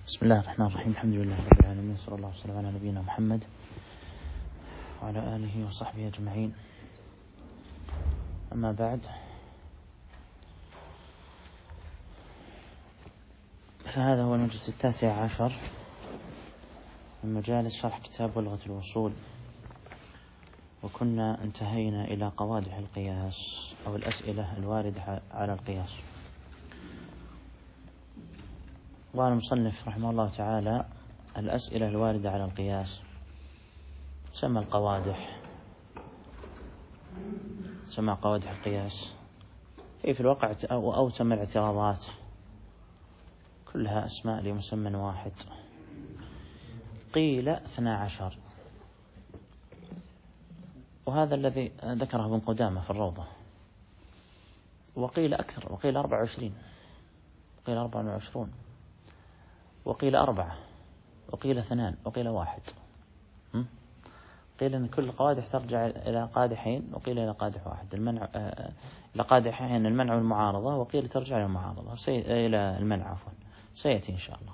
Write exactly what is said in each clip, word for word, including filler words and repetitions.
بسم الله الرحمن الرحيم. الحمد لله رب العالمين، صلى الله وسلم على نبينا محمد وعلى آله وصحبه أجمعين. أما بعد، فهذا هو المجلس التاسع عشر من مجالس شرح كتاب بلغة الوصول، وكنا انتهينا إلى قوادح القياس أو الأسئلة الواردة على القياس. قال المصنف رحمه الله تعالى: الأسئلة الواردة على القياس تسمى القوادح، تسمى قوادح القياس، هي في الواقع أو, أو تسمى الاعتراضات، كلها أسماء لمسمى واحد. قيل اثنا عشر، وهذا الذي ذكره ابن قدامة في الروضة، وقيل أكثر، وقيل أربع وعشرين، وقيل أربع وعشرون، وقيل أربعة، وقيل اثنان، وقيل واحد. قيل أن كل القوادح ترجع إلى قادحين، وقيل إلى قادح واحد، المنع آه إلى قادحين المنع والمعارضة، وقيل ترجع إلى المعارضة سي... إلى المنع عفوا، سيأتي إن شاء الله.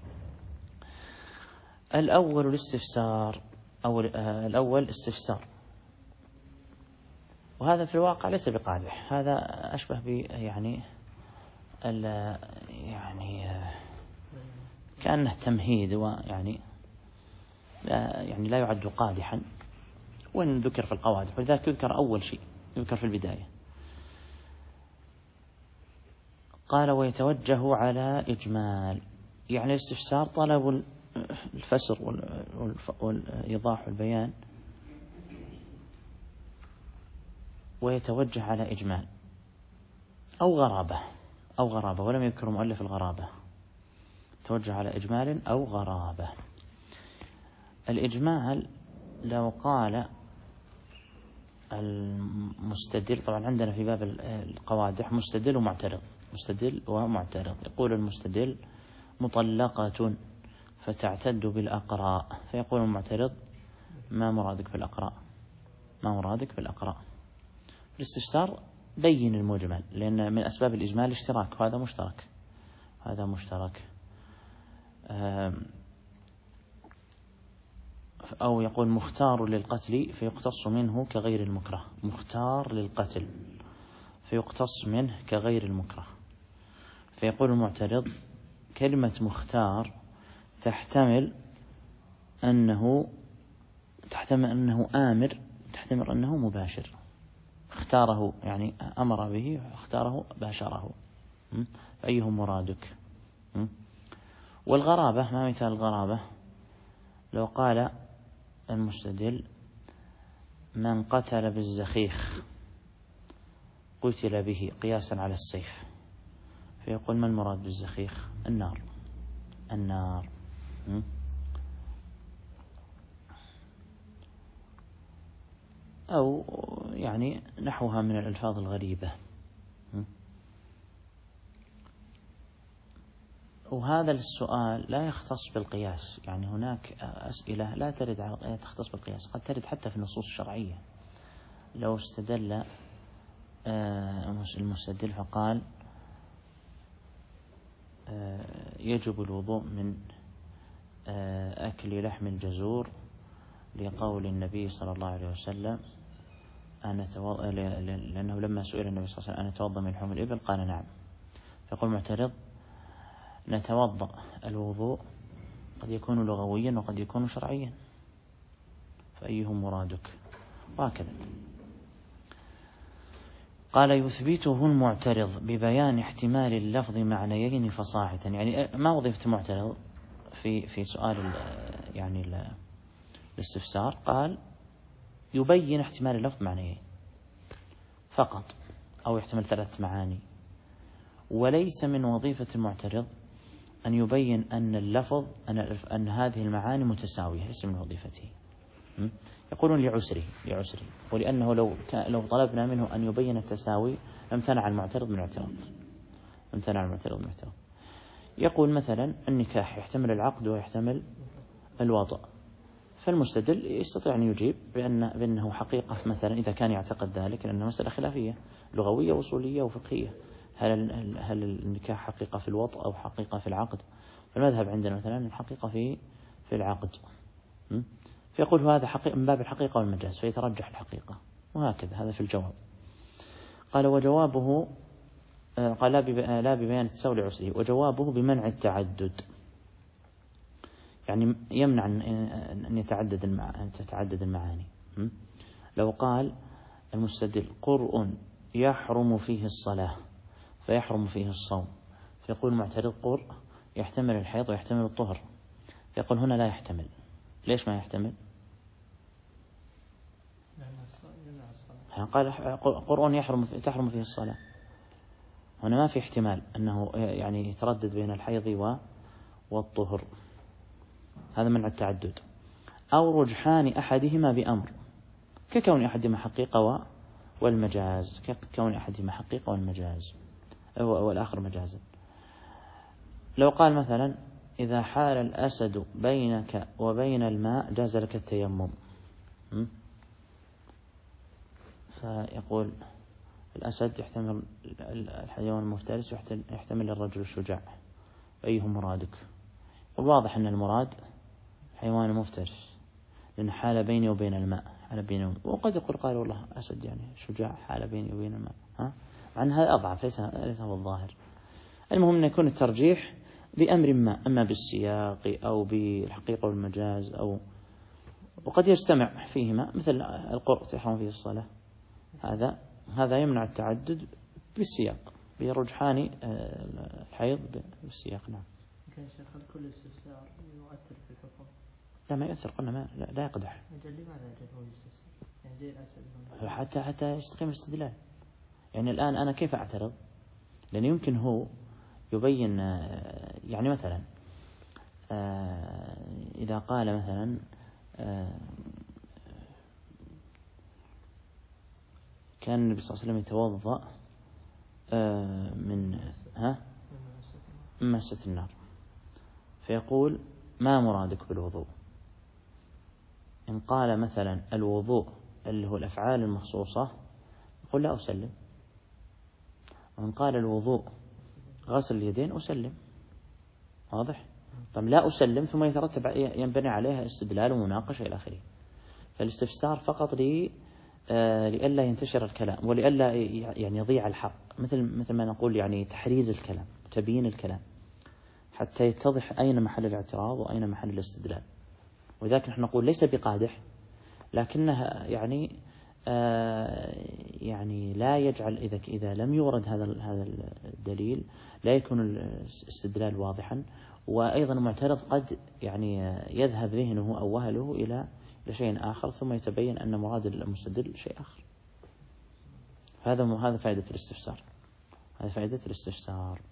الأول الاستفسار، أو آه الأول استفسار، وهذا في الواقع ليس بقادح، هذا أشبه ب يعني ال يعني آه كأنه تمهيد، ويعني لا يعني لا يعد قادحا، وإن ذكر في القوادح، ولذلك يذكر أول شيء، يذكر في البداية. قال: ويتوجه على إجمال، يعني الاستفسار طلب الفسر والإيضاح والبيان، ويتوجه على إجمال أو غرابة، أو غرابة، ولم يذكر مؤلف الغرابة، توجه على إجمال أو غرابة. الإجمال لو قال المستدل، طبعا عندنا في باب القوادح مستدل ومعترض، مستدل ومعترض. يقول المستدل: مطلقة فتعتد بالأقراء، فيقول المعترض: ما مرادك بالأقراء؟ ما مرادك بالأقراء؟ الاستفسار بين المجمل، لأن من أسباب الإجمال الاشتراك، وهذا مشترك، هذا مشترك. أو يقول: مختار للقتل فيقتص منه كغير المكره، مختار للقتل فيقتص منه كغير المكره. فيقول المعترض: كلمة مختار تحتمل أنه تحتمل أنه آمر، تحتمل أنه مباشر، اختاره يعني أمر به، اختاره باشره، فأيه مرادك؟ والغرابة، ما مثال الغرابة؟ لو قال المستدل: من قتل بالزخيخ قتل به قياسا على السيف، فيقول: ما المراد بالزخيخ؟ النار، النار. أو يعني نحوها من الألفاظ الغريبة. وهذا السؤال لا يختص بالقياس، يعني هناك أسئلة لا ترد على تختص بالقياس، قد ترد حتى في النصوص الشرعية. لو استدل المستدل فقال: يجب الوضوء من أكل لحم الجزور لقول النبي صلى الله عليه وسلم أنا تو... لأنه لما سئل النبي صلى الله عليه وسلم أنا أتوضأ من لحوم الإبل قال نعم. فيقول المعترض: نتوضأ، الوضوء قد يكون لغويا وقد يكون شرعيا، فأيه مرادك؟ وهكذا. قال: يثبته المعترض ببيان احتمال اللفظ معنيين فصاحة. يعني ما وظيفة المعترض في في سؤال يعني الاستفسار؟ قال: يبين احتمال اللفظ معنيين فقط، أو يحتمل ثلاث معاني، وليس من وظيفة المعترض أن يبين أن اللفظ أن, أن هذه المعاني متساوية، ليس من وظيفته. يقولون لعسره لعسره ولأنه لو لو طلبنا منه أن يبين التساوي امتنع المعترض من الاعتراض، امتنع المعترض من الاعتراض. يقول مثلا: النكاح يحتمل العقد ويحتمل الوطأ، فالمستدل يستطيع أن يجيب بأن بأنه حقيقة، مثلا إذا كان يعتقد ذلك، لأنه مسألة خلافية لغوية وصولية وفقهية، هل هل النكاح حقيقة في الوطأ أو حقيقة في العقد؟ المذهب عندنا مثلا الحقيقة في في العقد، فيقول هذا حقيقة من باب الحقيقة والمجاز فيترجح الحقيقة، وهكذا هذا في الجواب. قال وجوابه قال لا ببيان التساوي لعسره، وجوابه بمنع التعدد، يعني يمنع أن يتعدد أن تتعدد المعاني. لو قال المستدل قرء يحرم فيه الصلاة فيحرم فيه الصوم، فيقول المعترض قرء يحتمل الحيض ويحتمل الطهر، فيقول هنا لا يحتمل. ليش ما يحتمل؟ قال قرء يحرم تحرم فيه الصلاة، هنا ما في احتمال أنه يعني يتردد بين الحيض والطهر، هذا منع التعدد. أو رجحان أحدهما بأمر، ككون أحدهما حقيقة والمجاز، ككون أحدهما حقيقة والمجاز والآخر مجازا. لو قال مثلا إذا حال الأسد بينك وبين الماء جاز لك التيمم، فيقول الأسد يحتمل الحيوان المفترس ويحتمل الرجل الشجاع، أيه مرادك؟ والواضح أن المراد حيوان مفترس لأن حال بيني وبين الماء، حال بيني، وقد يقول قال والله أسد يعني شجاع حال بيني وبين الماء، ها؟ مع أن هذا أضعف، ليس ليس هو الظاهر. المهم أن يكون الترجيح بأمر ما، أما بالسياق أو بالحقيقة والمجاز، أو وقد يجتمع فيهما، مثل القرء تحرم فيه الصلاة، هذا هذا يمنع التعدد بالسياق، برجحان الحيض بالسياق. نعم. كان شيخ كل استفسار يؤثر في الحكم؟ لا ما يؤثر، قلنا ما لا, لا يقدح. أجل لماذا أجل هو الاستفسار؟ يعني زي الأسد حتى حتى يستقيم الاستدلال. يعني الآن أنا كيف أعترض؟ لأن يمكن هو يبين، يعني مثلا إذا قال مثلا كان النبي صلى الله عليه وسلم يتوضأ من ها من مسة النار، فيقول ما مرادك بالوضوء؟ إن قال مثلا الوضوء اللي هو الأفعال المخصوصة يقول لا أسلم، وإن قال الوضوء غسل اليدين أسلم. واضح؟ طب لا أسلم ثم يترتب ينبني عليها استدلال ومناقشة إلى آخره. فالاستفسار فقط لي آه لئلا ينتشر الكلام ولئلا يعني يضيع الحق، مثل مثل ما نقول يعني تحرير الكلام، تبيين الكلام، حتى يتضح أين محل الاعتراض وأين محل الاستدلال. ولذلك نحن نقول ليس بقادح، لكنها يعني آه يعني لا يجعل إذا إذا لم يورد هذا هذا الدليل لا يكون الاستدلال واضحا، وأيضا المعترض قد يعني يذهب ذهنه أو وهله إلى لشيء آخر ثم يتبين أن مراد المستدل شيء آخر. هذا هذا فائدة الاستفسار، هذا فائدة الاستفسار.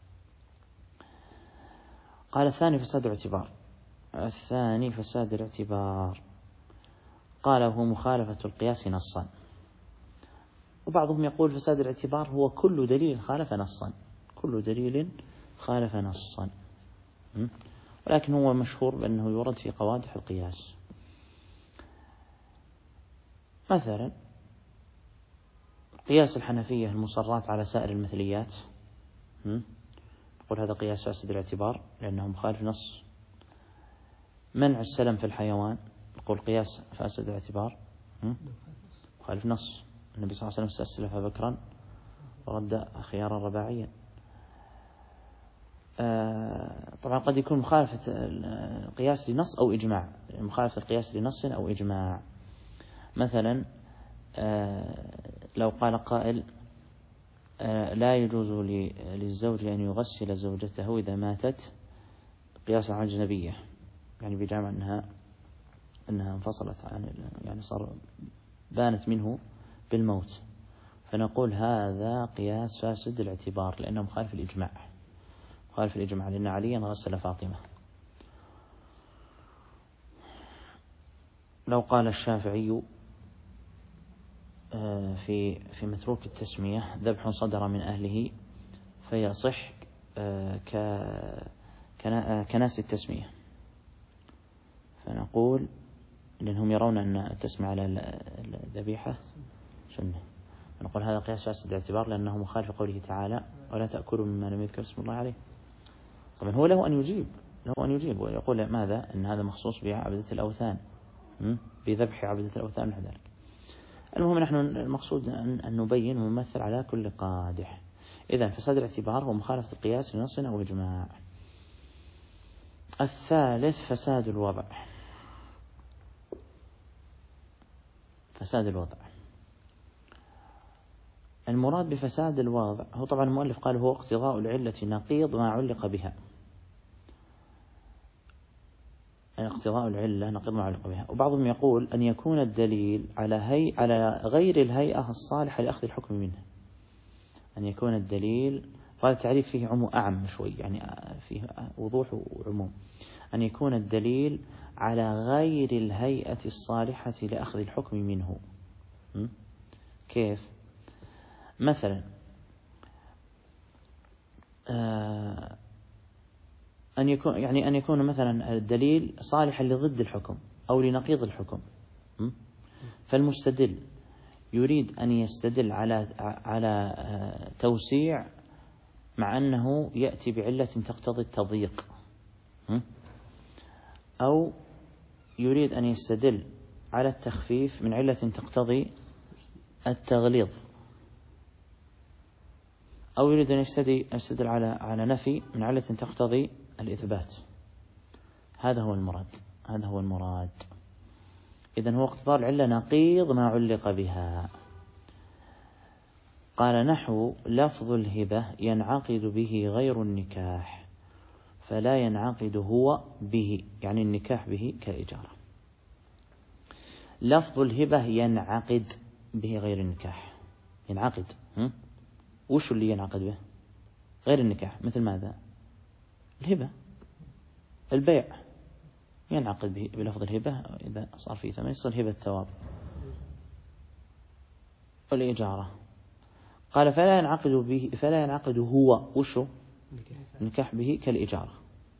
قال الثاني فساد الاعتبار. الثاني فساد الاعتبار قال هو مخالفة القياس نصا، وبعضهم يقول فساد الاعتبار هو كل دليل خالف نصا، كل دليل خالف نصا، ولكن هو مشهور بأنه يورد في قوادح القياس. مثلا قياس الحنفية المصرات على سائر المثليات، نقول هذا قياس فاسد الاعتبار لأنه مخالف نص. منع السلم في الحيوان نقول قياس فاسد الاعتبار مخالف نص، النبي صلى الله عليه وسلم استسلف بكرا ورد خيارا رباعيا. آه طبعا قد يكون مخالفة القياس لنص أو إجماع، مخالفة القياس لنص أو إجماع. مثلا آه لو قال قائل آه لا يجوز للزوج أن يغسل زوجته إذا ماتت قياسا على الأجنبية، يعني بجامع أنها أنها انفصلت عن يعني صار بانت منه بالموت، فنقول هذا قياس فاسد الاعتبار لأنه مخالف الإجماع، مخالف الإجماع لأن عليا غسل فاطمة. لو قال الشافعي في في متروك التسمية ذبح صدر من أهله فيصح كناس التسمية، فنقول لأنهم يرون أن التسمية على الذبيحة سنة، فنقول هذا قياس فاسد الاعتبار لأنه مخالف قوله تعالى ولا تأكلوا مما لم يذكر اسم الله عليه. طبعا هو له أن يجيب له أن يجيب ويقول ماذا؟ أن هذا مخصوص بعبدة الأوثان، بذبح عبدة الأوثان ونحو ذلك. المهم نحن المقصود أن نبين ونمثل على كل قادح. إذن فساد الاعتبار هو مخالفة القياس لنص أو إجماع. الثالث فساد الوضع. فساد الوضع المراد بفساد الوضع هو طبعا المؤلف قال هو اقتضاء العلة نقيض ما علق بها. اقتضاء العلة نقيض ما علق بها. وبعضهم يقول أن يكون الدليل على هي على غير الهيئة الصالحة لأخذ الحكم منه. أن يكون الدليل، وهذا التعريف فيه عمو أعم شوي، يعني فيه وضوح وعموم. أن يكون الدليل على غير الهيئة الصالحة لأخذ الحكم منه. كيف؟ مثلا آه أن يكون يعني أن يكون مثلا الدليل صالحا لضد الحكم أو لنقيض الحكم. فالمستدل يريد أن يستدل على على توسيع مع أنه يأتي بعلة تقتضي التضييق، أو يريد أن يستدل على التخفيف من علة تقتضي التغليظ، أو يريد أن يستدل على على نفي من علة تقتضي الإثبات. هذا هو المراد هذا هو المراد إذن هو اقتضاء العلة نقيض ما علق بها. قال نحو لفظ الهبة ينعقد به غير النكاح فلا ينعقد هو به، يعني النكاح به كالإجارة. لفظ الهبة ينعقد به غير النكاح. ينعقد وش اللي ينعقد به؟ غير النكاح. مثل ماذا؟ الهبة، البيع ينعقد به بلفظ الهبة إذا صار فيه ثمن يصير هبة الثواب. والإجارة قال فلا ينعقد به فلا ينعقد هو وشو؟ النكاح به كالإجارة.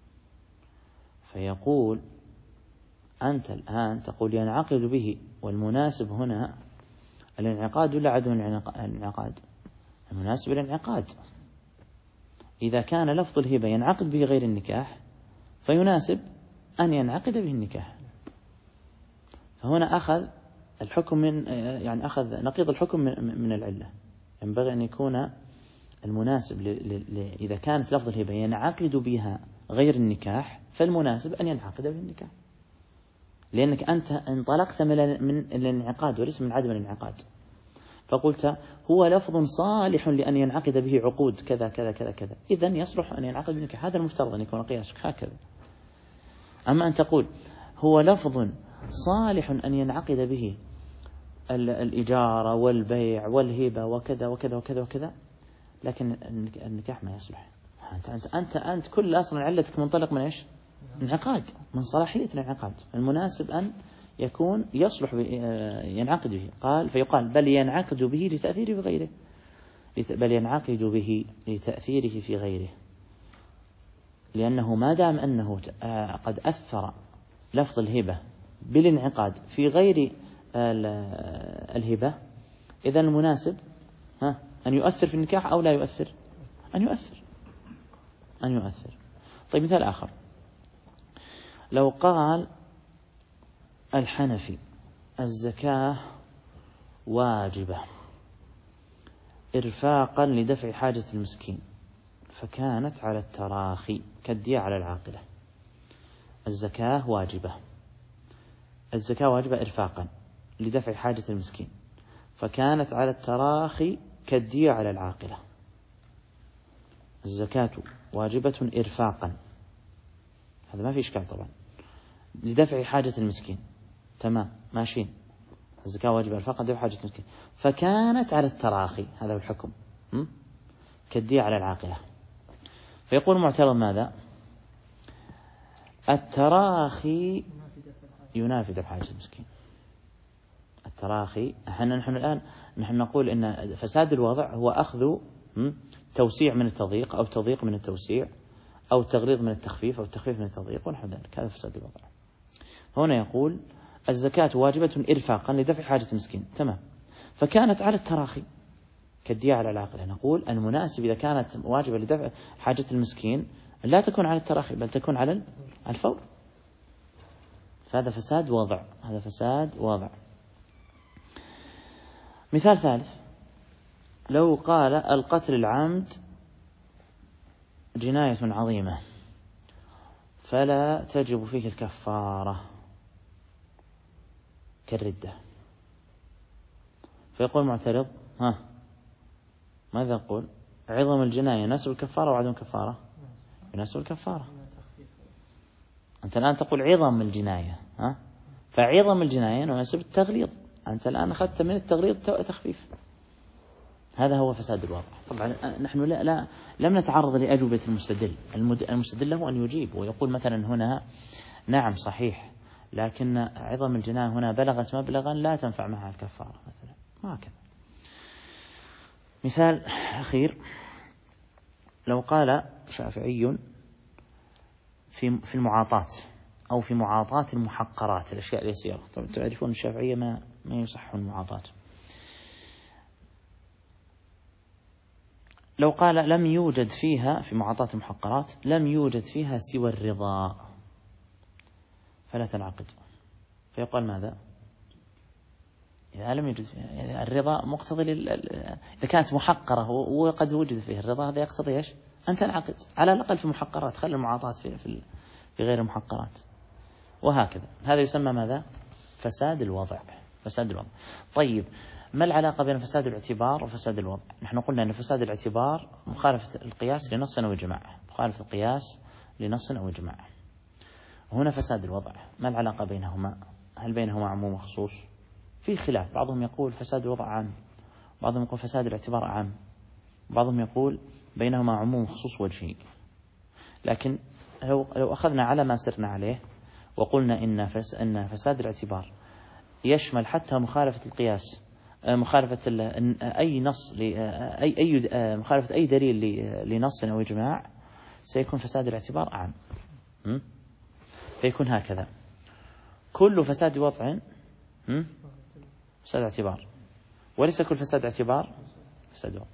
فيقول أنت الآن تقول ينعقد به، والمناسب هنا الانعقاد ولا عدم الانعقاد؟ المناسب الانعقاد. إذا كان لفظ الهبة ينعقد به غير النكاح فيناسب أن ينعقد به النكاح. فهنا أخذ الحكم من يعني أخذ نقيض الحكم من العلة. ينبغي أن يكون المناسب ل... ل... إذا كانت لفظ الهبة ينعقد بها غير النكاح فالمناسب أن ينعقد به النكاح، لأنك أنت انطلقت من الانعقاد وليس من عدم الانعقاد. فقلت هو لفظ صالح لأن ينعقد به عقود كذا كذا كذا كذا، إذن يصلح أن ينعقد به النكاح. هذا المفترض أن يكون قياسك هكذا. أما أن تقول هو لفظ صالح أن ينعقد به الإجارة والبيع والهبة وكذا وكذا وكذا وكذا، لكن النكاح ما يصلح. أنت أنت أنت أنت كل أصلا علتك منطلق من إيش؟ انعقاد، من صلاحية الانعقاد. المناسب أن يكون يصلح ينعقد به. قال فيقال بل ينعقد به لتأثيره في غيره، بل ينعقد به لتأثيره في غيره، لأنه ما دام أنه قد أثر لفظ الهبة بالانعقاد في غير الهبة، إذن المناسب ها أن يؤثر في النكاح أو لا يؤثر؟ أن يؤثر أن يؤثر. طيب مثال آخر، لو قال الحنفي الزكاة واجبة إرفاقا لدفع حاجة المسكين فكانت على التراخي كالدية على العاقلة. الزكاة واجبة الزكاة واجبة إرفاقا لدفع حاجة المسكين فكانت على التراخي كالدية على العاقلة. الزكاة واجبة إرفاقا، هذا ما في إشكال طبعا، لدفع حاجة المسكين، تمام ماشيين. الزكاة واجبة إرفاقا لدفع حاجة المسكين فكانت على التراخي، هذا هو الحكم، كالدية على العاقلة. فيقول المعترض ماذا؟ التراخي ينافي دفع حاجة المسكين. التراخي احنا نحن الآن نحن نقول إن فساد الوضع هو أخذ توسيع من التضييق أو تضييق من التوسيع أو تغليظ من التخفيف أو التخفيف من التضييق ونحو ذلك، هذا فساد الوضع. هنا يقول الزكاة واجبة إرفاقا لدفع حاجة المسكين، تمام، فكانت على التراخي كالدية على العاقلة. نقول المناسب إذا كانت واجبة لدفع حاجة المسكين لا تكون على التراخي بل تكون على الفور. فهذا فساد وضع، هذا فساد وضع. مثال ثالث: لو قال القتل العمد جناية عظيمة فلا تجب فيه الكفارة كالردة، فيقول المعترض: ها ماذا يقول؟ عظم الجناية يناسب الكفارة وعدم الكفارة يناسب الكفارة. أنت الآن تقول عظم الجناية، ها؟ فعظم الجناية يناسب التغليظ، أنت الآن أخذت من التغليظ تخفيف. هذا هو فساد الوضع. طبعا نحن لا, لا لم نتعرض لأجوبة المستدل. المستدل له أن يجيب ويقول مثلا هنا نعم صحيح، لكن عظم الجناية هنا بلغت مبلغا لا تنفع معها الكفارة مثلا، ما هكذا. مثال أخير: لو قال شافعي في في المعاطاة أو في معاطاة المحقرات، الأشياء اليسيرة، طبعا تعرفون الشافعية ما ما يصح المعاطاة. لو قال لم يوجد فيها في معاطاة المحقرات لم يوجد فيها سوى الرضا فلا تنعقد، فيقال ماذا؟ إذا لم يوجد فيها الرضا مقتضي لل... إذا كانت محقرة وقد وجد فيها الرضا هذا يقتضي إيش؟ أن تنعقد على الأقل في محقرات، خلي المعاطاة في في في غير المحقرات، وهكذا. هذا يسمى ماذا؟ فساد الوضع. فساد الوضع. طيب، ما العلاقة بين فساد الاعتبار وفساد الوضع؟ نحن قلنا أن فساد الاعتبار مخالفة القياس لنص أو إجماع، مخالفة القياس لنص أو إجماع. هنا فساد الوضع، ما العلاقة بينهما؟ هل بينهما عموم وخصوص؟ في خلاف، بعضهم يقول فساد الوضع عام، بعضهم يقول فساد الاعتبار عام، بعضهم يقول بينهما عموم وخصوص وجهي. لكن لو لو أخذنا على ما سرنا عليه وقلنا إن فس إن فساد الاعتبار يشمل حتى مخالفة القياس، مخالفة أي نص أي أي مخالفة أي دليل لنص أو إجماع، سيكون فساد الاعتبار عام. فيكون هكذا: كل فساد وضع فساد اعتبار، وليس كل فساد اعتبار فساد وضع.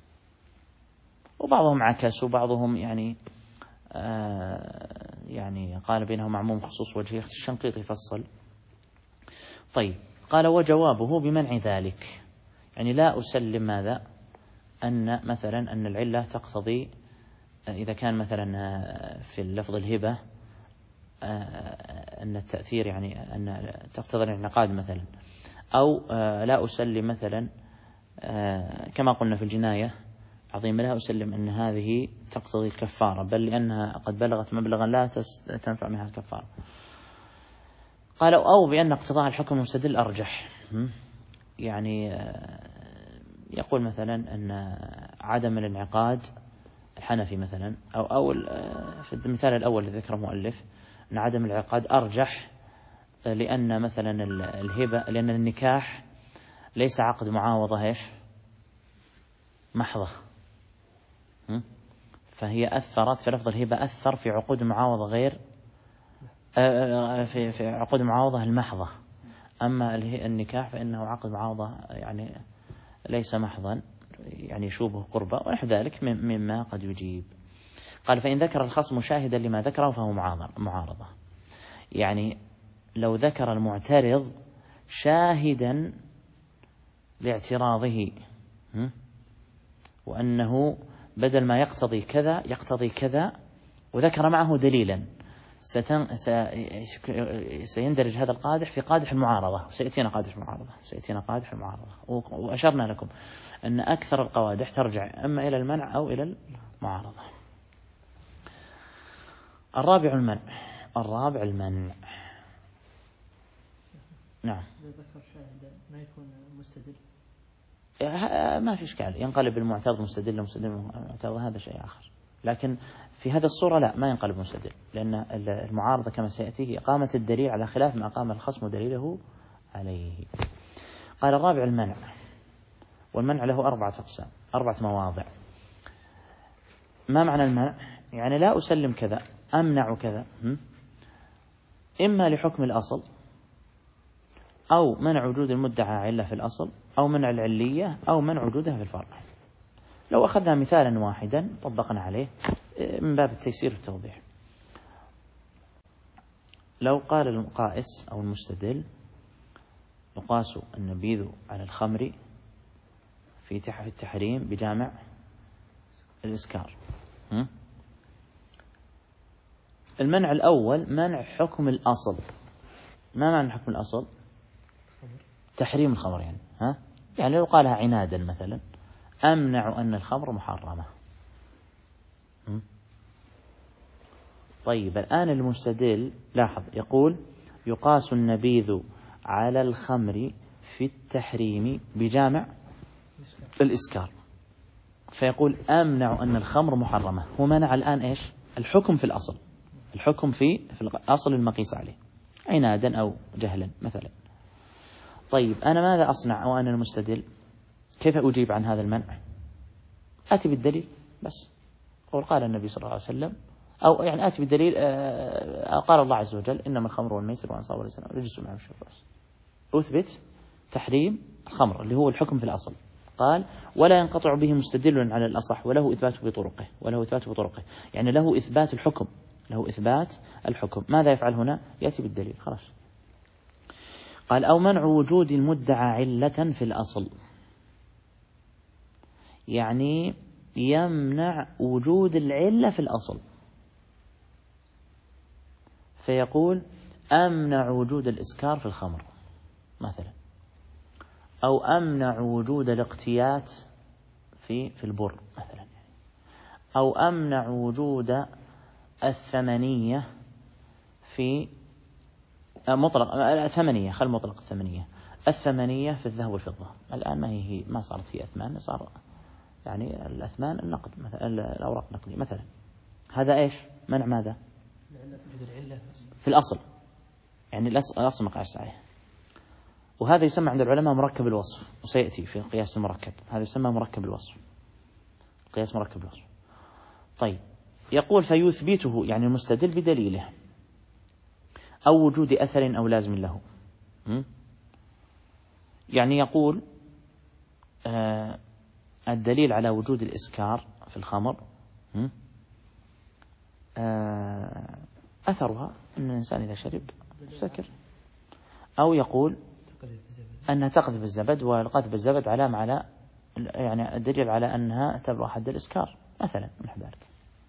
وبعضهم عكس، وبعضهم يعني آه يعني قال بينهم عموم خصوص وجهي. الشنقيطي يفصل. طيب، قال: وجوابه بمنع ذلك، يعني لا أسلم ماذا؟ أن مثلا أن العلة تقتضي، إذا كان مثلا في اللفظ الهبة أن التأثير يعني أن تقتضي الانعقاد مثلا، أو لا أسلم مثلا كما قلنا في الجناية عظيمة لا أسلم أن هذه تقتضي الكفارة، بل لأنها قد بلغت مبلغا لا تنفع منها الكفارة. قالوا: أو بأن اقتضاء الحكم المستدل أرجح، يعني يقول مثلا أن عدم الانعقاد الحنفي مثلا، أو أو في المثال الأول الذي ذكره المؤلف أن عدم الانعقاد أرجح، لأن مثلا الهبة، لأن النكاح ليس عقد معاوضة إيش محضة، فهي أثرت في لفظ الهبة، أثر في عقود المعاوضة غير في في عقود المعاوضة المحضة. أما النكاح فإنه عقد معاوضة يعني ليس محضا، يعني يشوبه قربة ونحو ذلك مما قد يجيب. قال: فإن ذكر الخصم شاهدا لما ذكره فهو معارضة، يعني لو ذكر المعترض شاهدا لاعتراضه، وأنه بدل ما يقتضي كذا يقتضي كذا، وذكر معه دليلا، ستن... سيندرج هذا القادح في قادح المعارضة، وسيأتينا قادح المعارضة سيأتينا قادح المعارضة وأشرنا لكم أن أكثر القوادح ترجع إما إلى المنع أو إلى المعارضة. الرابع المنع. الرابع المنع. نعم. إذا ذكر شاهدا ما يكون مستدل؟ ما في إشكال، ينقلب المعترض مستدل مستدل معترض، هذا شيء آخر. لكن في هذا الصورة لا، ما ينقلب مستدل، لأن المعارضة كما سيأتي إقامة الدليل على خلاف ما أقام الخصم دليله عليه. قال: الرابع المنع، والمنع له أربعة أقسام، أربعة مواضع. ما معنى المنع؟ يعني لا أسلم كذا، أمنع كذا، إما لحكم الأصل، أو منع وجود المدعى علة في الأصل، أو منع العلية، أو منع وجودها في الفرع. لو أخذنا مثالا واحدا طبقنا عليه، من باب التيسير والتوضيح. لو قال القائس أو المستدل يقاس النبيذ على الخمر في التحريم بجامع الإسكار. المنع الأول منع حكم الأصل. ما معنى حكم الأصل؟ تحريم الخمر يعني ها؟ يعني لو قالها عنادا مثلا أمنع أن الخمر محرمة. طيب الآن المستدل لاحظ يقول يقاس النبيذ على الخمر في التحريم بجامع الإسكار، فيقول أمنع أن الخمر محرمة. هو منع الآن إيش؟ الحكم في الأصل، الحكم في في الأصل المقيس عليه عنادا أو جهلا مثلا. طيب أنا ماذا أصنع وأنا المستدل؟ كيف أجيب عن هذا المنع؟ أتي بالدليل بس. قول قال النبي صلى الله عليه وسلم، أو يعني آتي بالدليل قال الله عز وجل إنما الخمر والميسر والأنصاب والأزلام رجس من عمل الشيطان. أثبت تحريم الخمر اللي هو الحكم في الأصل. قال ولا ينقطع به مستدل على الأصح وله إثبات بطرقه، وله إثبات بطرقه يعني له إثبات الحكم، له إثبات الحكم. ماذا يفعل هنا؟ يأتي بالدليل خلاص. قال أو منع وجود المدعى علة في الأصل، يعني يمنع وجود العلة في الأصل، فيقول أمنع وجود الإسكار في الخمر مثلا، أو أمنع وجود الاقتيات في في البر مثلا، أو أمنع وجود الثمنية في مطلق الثمنية خل مطلق الثمنية الثمنية في الذهب والفضة. الآن ما هي ما صارت هي أثمان، صار يعني الأثمان النقد مثلا، الأوراق النقدية مثلا. هذا إيش؟ منع ماذا؟ في الأصل، يعني الأصل الأصل مقاس عليه. وهذا يسمى عند العلماء مركب الوصف، وسيأتي في القياس المركب. هذا يسمى مركب الوصف، قياس مركب الوصف. طيب يقول فيثبته يعني المستدل بدليله أو وجود أثر أو لازم له. يعني يقول آه الدليل على وجود الإسكار في الخمر آه أثرها أن الإنسان إذا شرب سكر، أو يقول أنها تقذف الزبد، والقذف الزبد علامة على يعني الدليل على أنها تبلغ حد الإسكار مثلا نحو ذلك.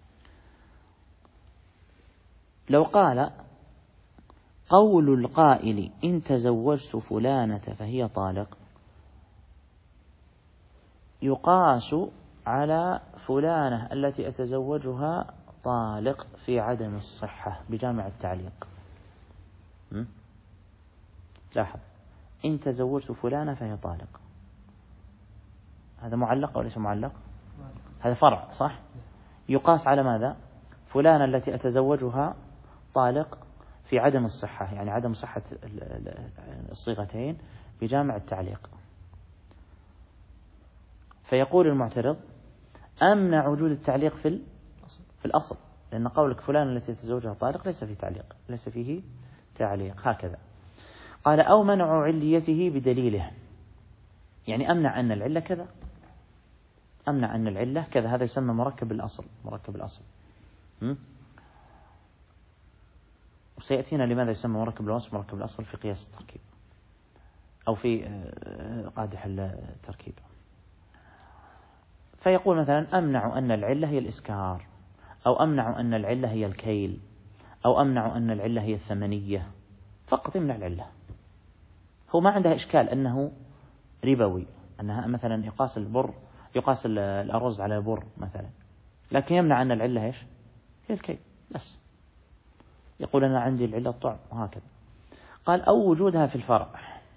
لو قال قول القائل إن تزوجت فلانة فهي طالق يقاس على فلانة التي أتزوجها طالق في عدم الصحة بجامع التعليق. لاحظ إن تزوجت فلانة فهي طالق، هذا معلق أو ليس معلق؟ هذا فرع صح؟ يقاس على ماذا؟ فلانة التي أتزوجها طالق في عدم الصحة، يعني عدم صحة الصيغتين بجامع التعليق. فيقول المعترض أمنع وجود التعليق في في الأصل، لأن قولك فلان التي تزوجها طالق ليس فيه تعليق، ليس فيه تعليق هكذا. قال أو منع عليته بدليله، يعني أمنع أن العلة كذا، أمنع أن العلة كذا. هذا يسمى مركب الأصل، مركب الأصل. وسيأتينا لماذا يسمى مركب الوصف مركب الأصل في قياس التركيب أو في قادح التركيب. فيقول مثلا أمنع أن العلة هي الإسكار، أو أمنع أن العلة هي الكيل، أو أمنع أن العلة هي الثمنية. فقط يمنع العلة، هو ما عنده إشكال أنه ربوي، أنها مثلا يقاس البر يقاس الأرز على البر مثلا، لكن يمنع أن العلة إيش؟ هي الكيل بس. يقول أنا عندي العلة الطعم وهكذا. قال أو وجودها في الفرع،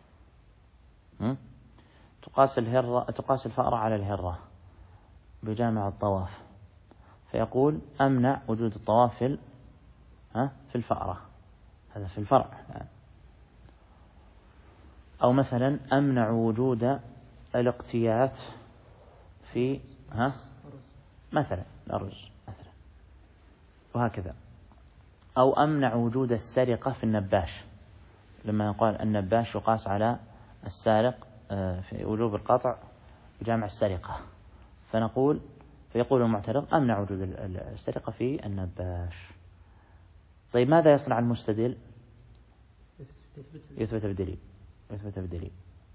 تقاس الهرة تقاس الفأرة على الهرة بجامع الطواف، فيقول أمنع وجود الطواف في ها في الفأرة، هذا في الفرع. أو مثلا أمنع وجود الاقتيات في ها مثلا الأرز مثلا وهكذا. أو أمنع وجود السرقة في النباش، لما يقال النباش يقاس على السارق في وجوب القطع بجامع السرقة، فنقول فيقول المعترض أمنع وجود السرقة في النباش. طيب ماذا يصنع المستدل؟ يثبت بدليل يثبت بدليل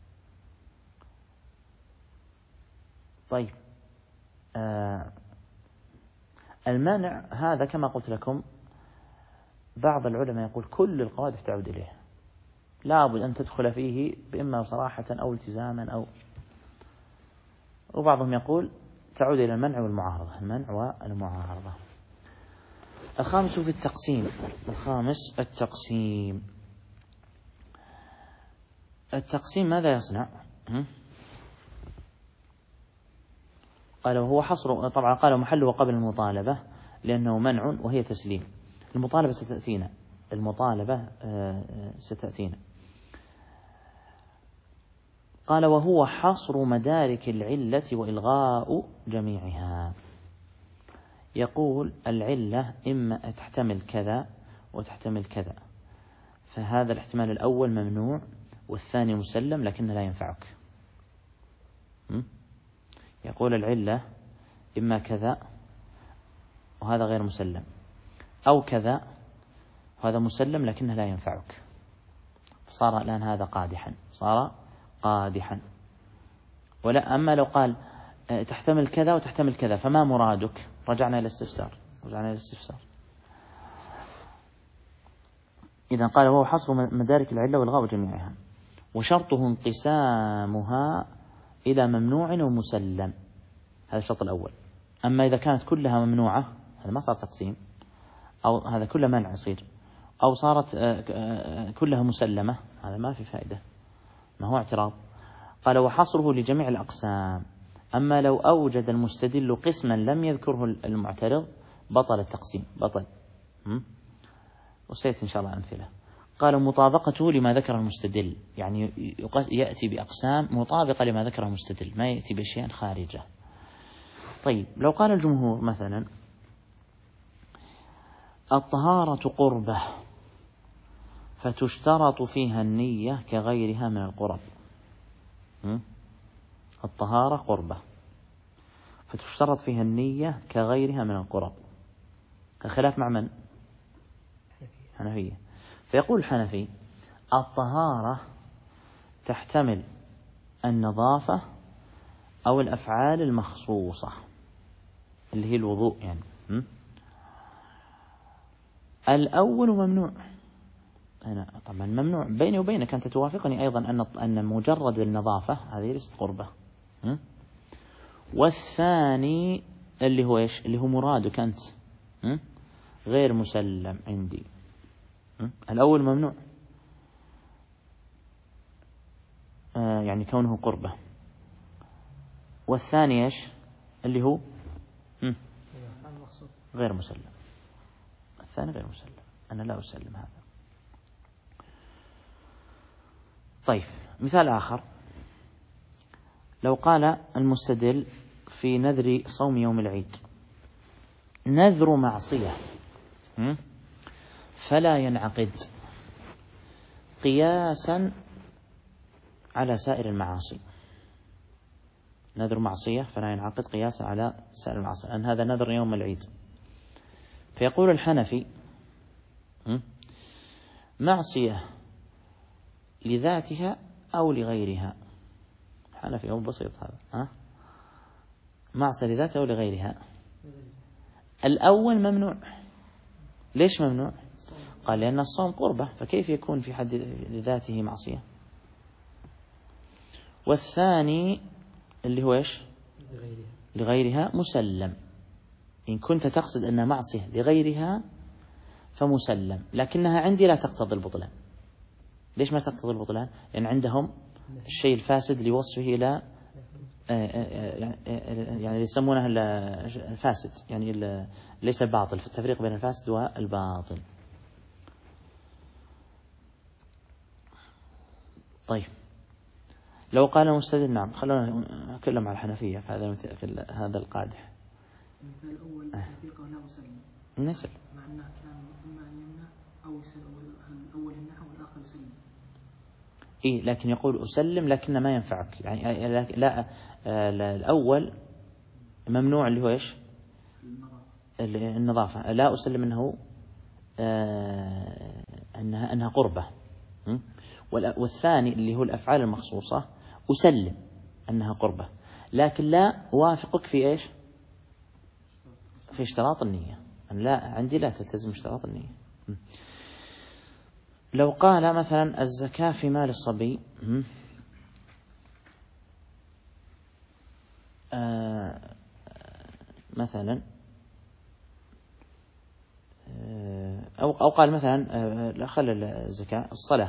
طيب آه المانع هذا كما قلت لكم بعض العلماء يقول كل القوادح تعود إليه، لا بد أن تدخل فيه بإما صراحة أو التزاما أو، وبعضهم يقول تعود إلى المنع والمعارضة، المنع والمعارضة. الخامس في التقسيم، الخامس التقسيم. التقسيم ماذا يصنع؟ قال هو حصر، طبعا قال محله قبل المطالبة لأنه منع وهي تسليم. المطالبة ستأتينا، المطالبة ستأتينا. قال وهو حصر مدارك العلة وإلغاء جميعها. يقول العلة إما تحتمل كذا وتحتمل كذا، فهذا الاحتمال الأول ممنوع والثاني مسلم لكن لا ينفعك. يقول العلة إما كذا وهذا غير مسلم، أو كذا وهذا مسلم لكنه لا ينفعك، فصار الآن هذا قادحا، صار قادحا. ولا أما لو قال تحتمل كذا وتحتمل كذا فما مرادك؟ رجعنا إلى الاستفسار، رجعنا إلى الاستفسار. إذا قال وهو حصر مدارك العلة والغاء جميعها، وشرطه انقسامها إلى ممنوع ومسلم، هذا الشرط الأول. أما إذا كانت كلها ممنوعة هذا ما صار تقسيم، أو هذا كله منع يصير، أو صارت كلها مسلمة هذا ما في فائدة، ما هو اعتراض. قال وحصره لجميع الأقسام. أما لو أوجد المستدل قسما لم يذكره المعترض بطل التقسيم، بطل. وسيأتي إن شاء الله أمثلة. قال مطابقته لما ذكر المستدل، يعني يأتي بأقسام مطابقة لما ذكره المستدل، ما يأتي بأشياء خارجة. طيب لو قال الجمهور مثلا الطهارة قربة فتشترط فيها النية كغيرها من القرب. الطهارة قربة فتشترط فيها النية كغيرها من القرب، الخلاف مع من؟ حنفية. فيقول الحنفي الطهارة تحتمل النظافة أو الأفعال المخصوصة اللي هي الوضوء يعني. م? الأول ممنوع، أنا طبعا ممنوع بيني وبينك أنت توافقني أيضا أن أن مجرد النظافة هذه ليست قربة. م? والثاني اللي هو إيش؟ اللي هو مرادك أنت، م? غير مسلم عندي. م? الأول ممنوع آه يعني كونه قربة، والثاني إيش؟ اللي هو م? غير مسلم، الثاني غير مسلم، أنا لا أسلم هذا. طيب مثال آخر، لو قال المستدل في نذر صوم يوم العيد نذر معصية فلا ينعقد قياسا على سائر المعاصي، نذر معصية فلا ينعقد قياسا على سائر المعاصي لأن هذا نذر يوم العيد. فيقول الحنفي معصية لذاتها أو لغيرها، الحنفي هو بسيط هذا، ها معصية لذاتها أو لغيرها. الأول ممنوع، ليش ممنوع؟ قال لأن الصوم قربة فكيف يكون في حد لذاته معصية. والثاني اللي هو إيش؟ لغيرها. لغيرها مسلم، إن كنت تقصد أن معصية لغيرها فمسلم، لكنها عندي لا تقتضي البطلان. ليش ما تقتضي البطلان؟ لأن عندهم الشيء الفاسد لوصفه إلى يعني يسمونه الفاسد، يعني ليس الباطل، في التفريق بين الفاسد والباطل. طيب لو قال المستدل نعم، خلونا نتكلم على الحنفية في هذا في هذا القادح. المثال الأول الحقيقة لا أسلم، نسل مع أنه كان إما أن يمنع أو يسلم، الأول يمنع والآخر يسلم. إيه لكن يقول أسلم لكن ما ينفعك، يعني لا, لا, لا الأول ممنوع اللي هو إيش؟ النظافة. لا أسلم أنه آه أنها أنها قربة. والثاني اللي هو الأفعال المخصوصة أسلم أنها قربة، لكن لا أوافقك في إيش؟ في اشتراط النية. لا، عندي لا تلتزم اشتراط النية. لو قال مثلا الزكاة في مال الصبي، آه مثلا أو أو قال مثلا لا خلي الزكاة الصلاة،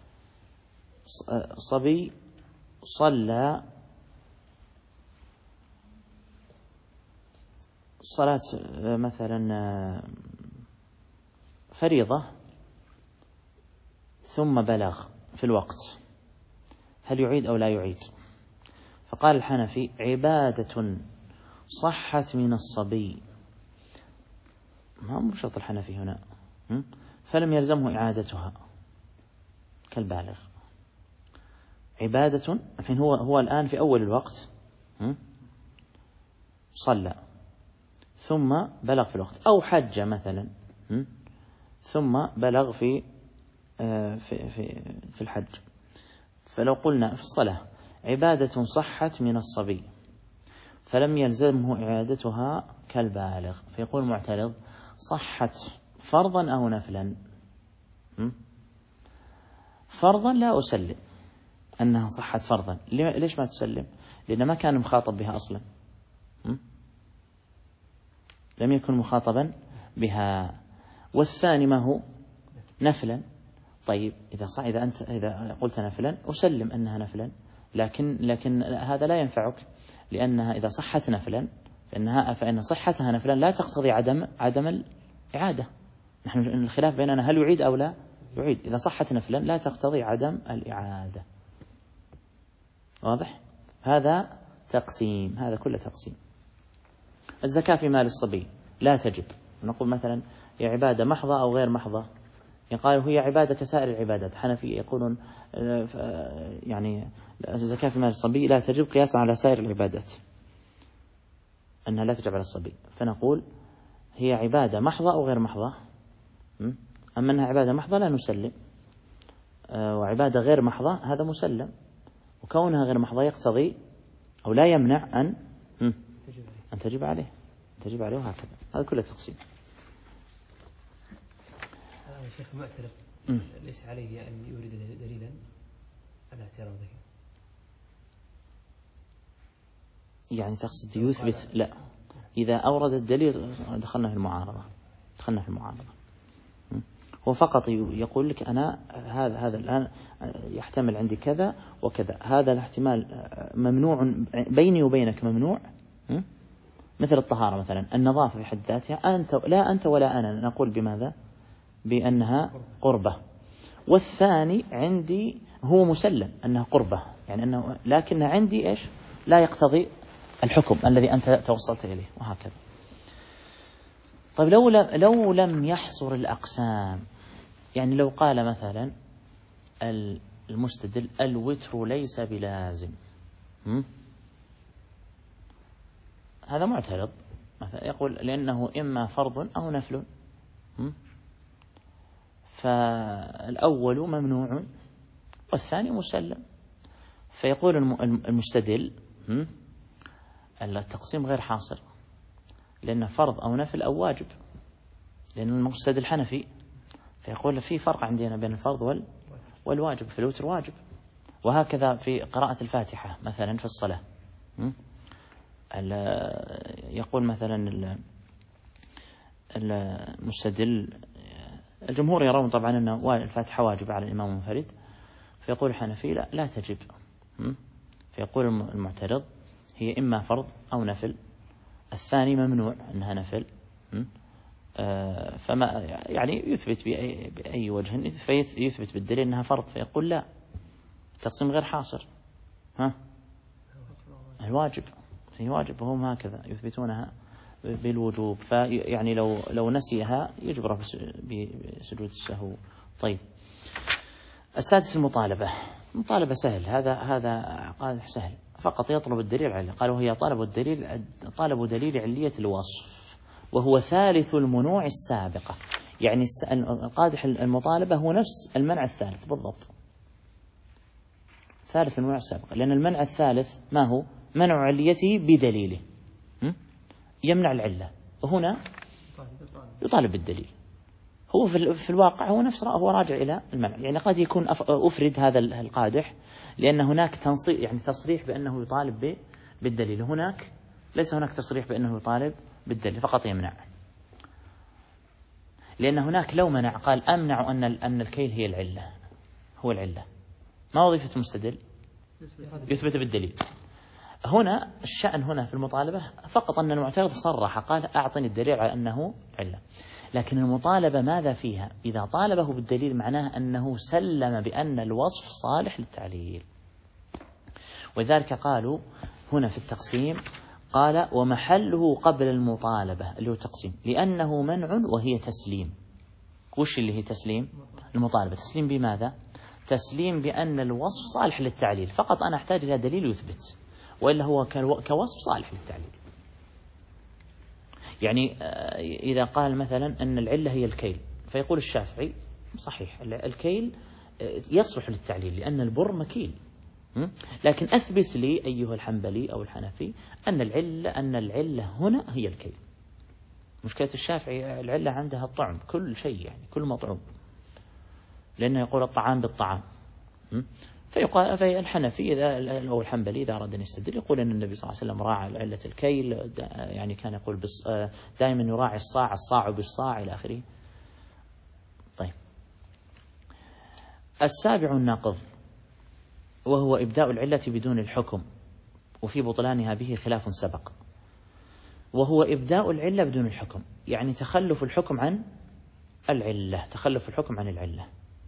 صبي صلى صلاة مثلا فريضة ثم بلغ في الوقت، هل يعيد أو لا يعيد؟ فقال الحنفي عبادة صحت من الصبي، ما مو بشرط الحنفي هنا، فلم يلزمه إعادتها كالبالغ. عبادة الحين هو هو الآن في أول الوقت صلى ثم بلغ في الوقت، أو حج مثلا ثم بلغ في في في في الحج. فلو قلنا في الصلاة عبادة صحت من الصبي فلم يلزمه إعادتها كالبالغ، فيقول المعترض صحت فرضا أو نفلا؟ فرضا لا أسلم أنها صحت فرضا. ليش ما تسلم؟ لأن ما كان مخاطب بها أصلا، لم يكن مخاطبا بها. والثاني ما هو؟ نفلا. طيب إذا صح إذا أنت إذا قلت نفلا أسلم أنها نفلا، لكن لكن هذا لا ينفعك، لأنها إذا صحت نفلا فإنها فإن صحتها نفلا لا تقتضي عدم عدم الإعادة. نحن الخلاف بيننا هل يعيد أو لا يعيد. إذا صحت نفلا لا تقتضي عدم الإعادة. واضح؟ هذا تقسيم، هذا كله تقسيم. الزكاة في مال الصبي لا تجب. نقول مثلا هي عبادة محضة أو غير محضة؟ يقال هي عبادة كسائر العبادات. حنفية يقولون يعني الزكاة في مال الصبي لا تجب قياسا على سائر العبادات، أنها لا تجب على الصبي. فنقول هي عبادة محضة أو غير محضة؟ أما أنها عبادة محضة لا نسلم، وعبادة غير محضة هذا مسلم. وكونها غير محضة يقتضي أو لا يمنع أن أن تجب عليه تجب عليه وهكذا. هذا كله تقسيم. هذا شيخ المعترف ليس عليه أن يورد دليلا على اعتراضه، يعني تقصد يثبت؟ لا، إذا أورد الدليل دخلنا في المعارضة دخلنا في المعارضة هو فقط يقول لك أنا هذا هذا الآن يحتمل عندي كذا وكذا، هذا الاحتمال ممنوع بيني وبينك ممنوع، مثل الطهارة مثلا، النظافة في حد ذاتها أنت لا أنت ولا أنا نقول بماذا؟ بأنها قربة. والثاني عندي هو مسلم أنها قربة، يعني أنه لكن عندي إيش؟ لا يقتضي الحكم الذي أنت توصلت إليه وهكذا. طيب لو لو لم يحصر الأقسام، يعني لو قال مثلا المستدل الوتر ليس بلازم، هذا معترض مثلا يقول لأنه إما فرض أو نفل، فالأول ممنوع والثاني مسلم. فيقول المستدل التقسيم غير حاصر، لأنه فرض أو نفل أو واجب، لأن المستدل حنفي، فيقول في فرق عندنا بين الفرض والواجب. في الوتر واجب، وهكذا في قراءة الفاتحة مثلا في الصلاة. يقول مثلا المستدل الجمهور يرون طبعا أن الفاتحة واجبة على الإمام المنفرد، فيقول الحنفي لا لا تجب. فيقول المعترض هي إما فرض أو نفل، الثاني ممنوع أنها نفل، فما يعني يثبت بأي, بأي وجه فيثبت بالدليل أنها فرض، فيقول لا التقسيم غير حاصر، ها الواجب هي واجب، وهم هكذا يثبتونها بالوجوب. فيعني لو لو نسيها يجبر بسجود السهو. طيب السادس المطالبة. المطالبة سهل، هذا هذا قادح سهل. فقط يطلب الدليل عليه. قالوا هي طلب الدليل طلب دليل علية الوصف، وهو ثالث المنوع السابقة. يعني القادح المطالبة هو نفس المنع الثالث بالضبط، ثالث المنوع السابقة، لأن المنع الثالث ما هو؟ منع عليته بدليله يمنع العلة، وهنا يطالب بالدليل. هو في الواقع هو نفس هو راجع إلى المنع. يعني قد يكون أفرد هذا القادح لأن هناك تنصيح يعني تصريح بأنه يطالب بالدليل، هناك ليس هناك تصريح بأنه يطالب بالدليل، فقط يمنع. لأن هناك لو منع قال أمنع أن أن الكيل هي العلة، هو العلة، ما وظيفة المستدل؟ يثبت بالدليل. هنا الشأن هنا في المطالبة فقط أن المعترض صرح قال أعطني الدليل على أنه علة، لكن المطالبة ماذا فيها؟ إذا طالبه بالدليل معناه أنه سلم بأن الوصف صالح للتعليل. ولذلك قالوا هنا في التقسيم قال ومحله قبل المطالبة اللي هو التقسيم، لأنه منع وهي تسليم. وش اللي هي تسليم؟ المطالبة تسليم بماذا؟ تسليم بأن الوصف صالح للتعليل، فقط أنا أحتاج إلى دليل يثبت، وإلا هو كوصف صالح للتعليل. يعني إذا قال مثلا أن العلة هي الكيل، فيقول الشافعي صحيح الكيل يصلح للتعليل لأن البر مكيل، لكن أثبت لي أيها الحنبلي أو الحنفي أن العلة أن العلة هنا هي الكيل. مشكلة الشافعي العلة عندها الطعم، كل شيء يعني كل مطعوم، لأنه يقول الطعام بالطعام. فيقال في الحنفي إذا أو الحنبلي إذا أراد أن يستدل يقول أن النبي صلى الله عليه وسلم راعى علة الكيل، يعني كان يقول دائما يراعي الصاع الصاع بالصاع إلى آخره. طيب السابع الناقض، وهو إبداء العلة بدون الحكم، وفي بطلانها به خلاف سبق. وهو إبداء العلة بدون الحكم، يعني تخلف الحكم عن العلة، تخلف الحكم عن العلة،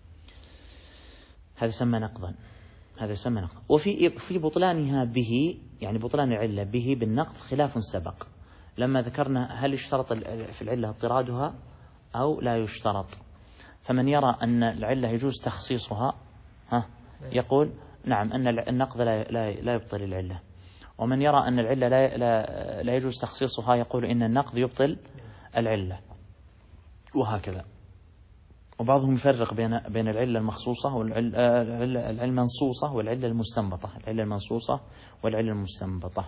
هذا يسمى نقضا، هذا يسمى نقض. وفي في بطلانها به، يعني بطلان العلة به بالنقض خلاف سبق، لما ذكرنا هل يشترط في العلة اضطرادها أو لا يشترط. فمن يرى أن العلة يجوز تخصيصها ها يقول نعم أن النقض لا لا لا يبطل العلة، ومن يرى أن العلة لا لا, لا يجوز تخصيصها يقول إن النقض يبطل العلة، وهكذا. وبعضهم يفرق بين بين العلة المخصوصة والعلة المنصوصة والعلة المستنبطة، العلة المنصوصة والعلة المستنبطة.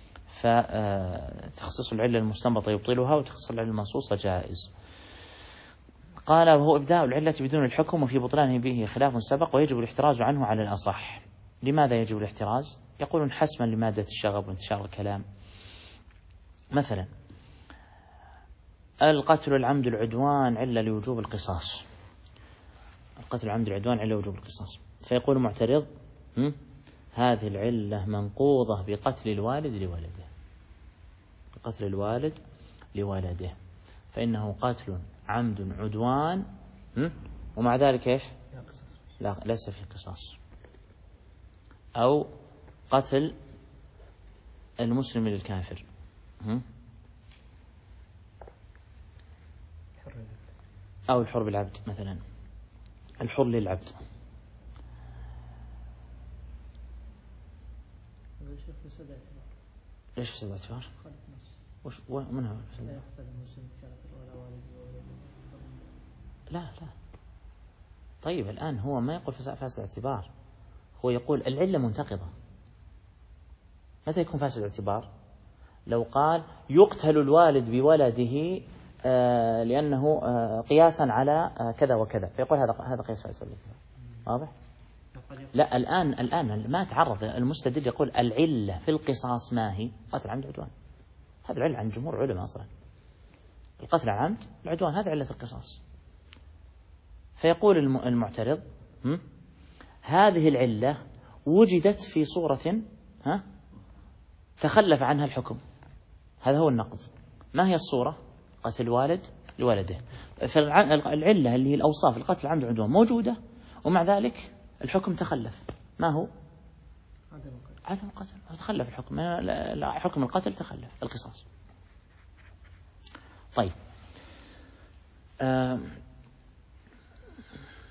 فتخصيص العلة المستنبطة يبطلها، وتخصيص العلة المنصوصة جائز. قال وهو إبداء العلة بدون الحكم، وفي بطلانه به خلاف سبق، ويجب الاحتراز عنه على الأصح. لماذا يجب الاحتراز؟ يقولون حسما لمادة الشغب وانتشار الكلام. مثلا القتل العمد العدوان علة لوجوب القصاص، القتل العمد العدوان علة لوجوب القصاص، فيقول معترض هذه العلة منقوضة بقتل الوالد لولده، بقتل الوالد لولده، فإنه قتل عمد عدوان، ومع ذلك كيف؟ لا ليس في قصاص. أو قتل المسلم للكافر، أو الحر بالعبد، مثلا الحر للعبد. ليش فساد اعتبار؟ وش ومنها لا لا. طيب الآن هو ما يقول فاسد اعتبار، هو يقول العلة منتقضة. متى يكون فاسد اعتبار؟ لو قال يقتل الوالد بولده آه لأنه آه قياسا على آه كذا وكذا، فيقول هذا هذا قياس فاسد الاعتبار. واضح؟ لا الآن الآن ما تعرض المستدل يقول العلة في القصاص ما هي؟ قتل عمد العدوان، هذا العلة عند جمهور العلماء أصلا، القتل عمد العدوان هذا علة القصاص. فيقول المعترض هذه العلة وجدت في صورة ها تخلف عنها الحكم، هذا هو النقض. ما هي الصورة؟ قتل الوالد لولده. فالعلة اللي هي الأوصاف القتل عمد العدوان موجودة، ومع ذلك الحكم تخلف. ما هو؟ عدم القتل، تخلف الحكم، حكم القتل تخلف القصاص. طيب آه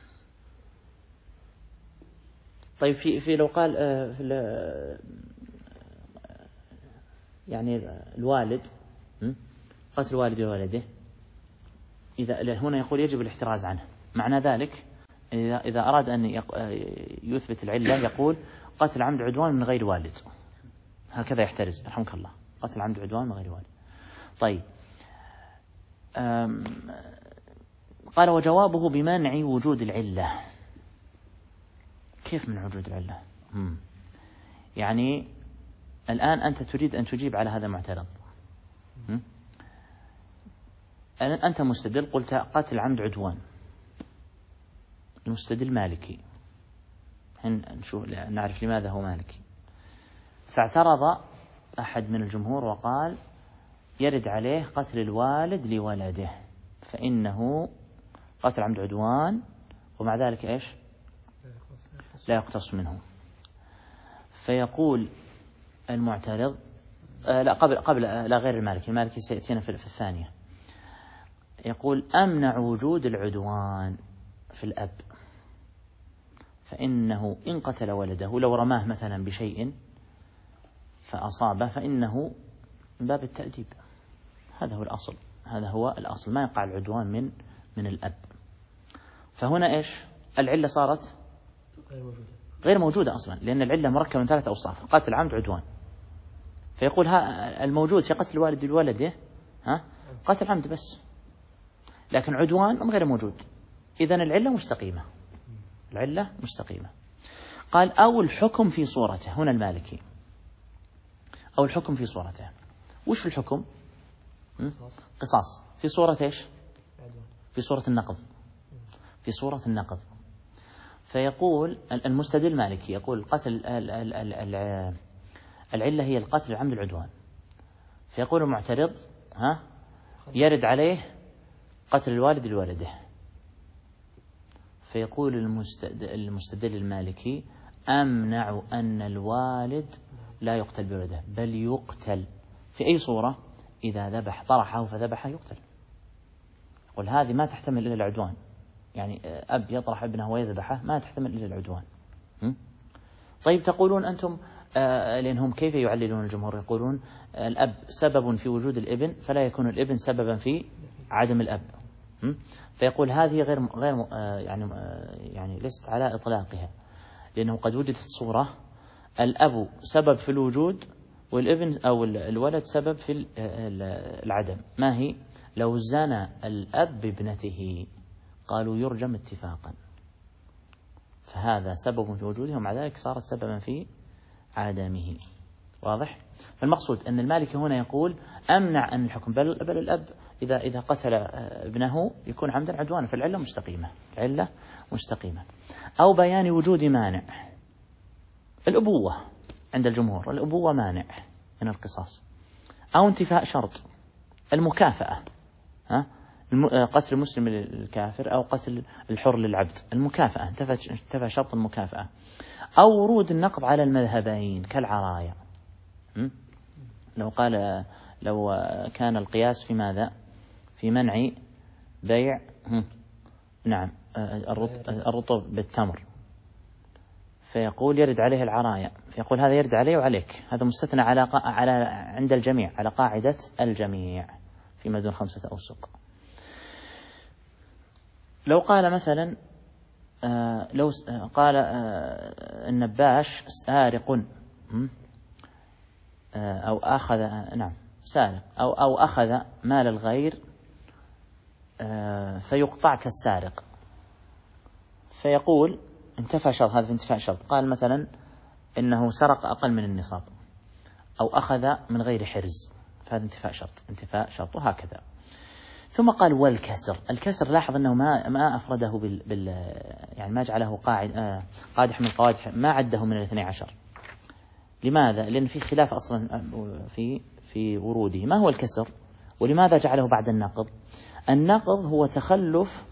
طيب في في لو قال آه في يعني الوالد قتل والده وولده، إذا هنا يقول يجب الاحتراز عنه. معنى ذلك إذا إذا أراد أن يثبت العلة يقول قتل عمد عدوان من غير والد، هكذا يحترز رحمك الله، قتل عمد عدوان من غير والد. طيب قال وجوابه بمنع وجود العلة. كيف من وجود العلة؟ مم. يعني الآن أنت تريد أن تجيب على هذا المعترض، أنت مستدل قلت قتل عمد عدوان، المستدل مالكي، نشوف نعرف لماذا هو مالكي. فاعترض أحد من الجمهور وقال يرد عليه قتل الوالد لولده فإنه قتل عمد عدوان، ومع ذلك إيش لا يقتص منه. فيقول المعترض آه لا قبل قبل آه لا غير المالكي، المالكي سيأتينا في, في الثانية. يقول أمنع وجود العدوان في الأب، فإنه إن قتل ولده لو رماه مثلا بشيء فأصابه فإنه من باب التأديب. هذا هو الأصل، هذا هو الأصل، ما يقع العدوان من من الأب. فهنا إيش العلة صارت غير موجودة، غير موجودة أصلا، لأن العلة مركبة من ثلاث أوصاف: قتل عمد عدوان. فيقول ها الموجود في قتل الوالد لولده ها قتل عمد بس، لكن عدوان غير موجود. إذن العلة مستقيمة، العلة مستقيمة. قال أو الحكم في صورته، هنا المالكي أو الحكم في صورته. وش الحكم؟ قصاص في صورة إيش؟ في صورة النقض، في صورة النقض. فيقول المستدل مالكي يقول قتل العلة هي القتل العمد العدوان، فيقول المعترض ها يرد عليه قتل الوالد لولده. فيقول المستدل المالكي أمنع أن الوالد لا يقتل بولده، بل يقتل في أي صورة؟ إذا ذبح طرحه فذبحه يقتل. يقول هذه ما تحتمل إلا العدوان، يعني أب يطرح ابنه ويذبحه ما تحتمل إلا العدوان. طيب تقولون أنتم آه لأنهم كيف يعللون الجمهور؟ يقولون آه الأب سبب في وجود الابن فلا يكون الابن سببا في عدم الأب. فيقول هذه غير غير آه يعني آه يعني ليست على إطلاقها، لأنه قد وجدت صورة الأب سبب في الوجود والابن أو الولد سبب في العدم. ما هي؟ لو زنى الأب بابنته قالوا يرجم اتفاقا، فهذا سبب في وجوده ومع ذلك صارت سببا في عدمه. واضح؟ فالمقصود أن المالكي هنا يقول أمنع أن الحكم بل, بل الأب إذا إذا قتل ابنه يكون عمدا عدوانا، فالعلة مستقيمة، العلة مستقيمة. أو بيان وجود مانع، الأبوة عند الجمهور الأبوة مانع من القصاص، أو انتفاء شرط المكافأة، ها قتل المسلم للكافر أو قتل الحر للعبد، المكافأة انتفى شرط المكافأة، أو ورود النقض على المذهبين كالعرايا. لو قال لو كان القياس في ماذا؟ في منع بيع نعم الرطب بالتمر، فيقول يرد عليه العرايا، فيقول هذا يرد عليه وعليك، هذا مستثنى على على عند الجميع على قاعدة الجميع فيما دون خمسة أوسق. لو قال مثلا آه لو آه قال آه النباش سارق آه أو أخذ آه نعم سارق أو أو أخذ مال الغير آه فيقطع كالسارق، فيقول انتفى شرط، هذا في انتفاء شرط. قال مثلا إنه سرق أقل من النصاب أو أخذ من غير حرز، فهذا انتفاء شرط، انتفاء شرط، وهكذا. ثم قال والكسر، الكسر لاحظ أنه ما ما أفرده بال, بال يعني ما جعله قاعد آه قادح من القوادح، ما عده من الاثني عشر. لماذا؟ لأن في خلاف أصلا في في وروده. ما هو الكسر؟ ولماذا جعله بعد النقض؟ النقض هو تخلف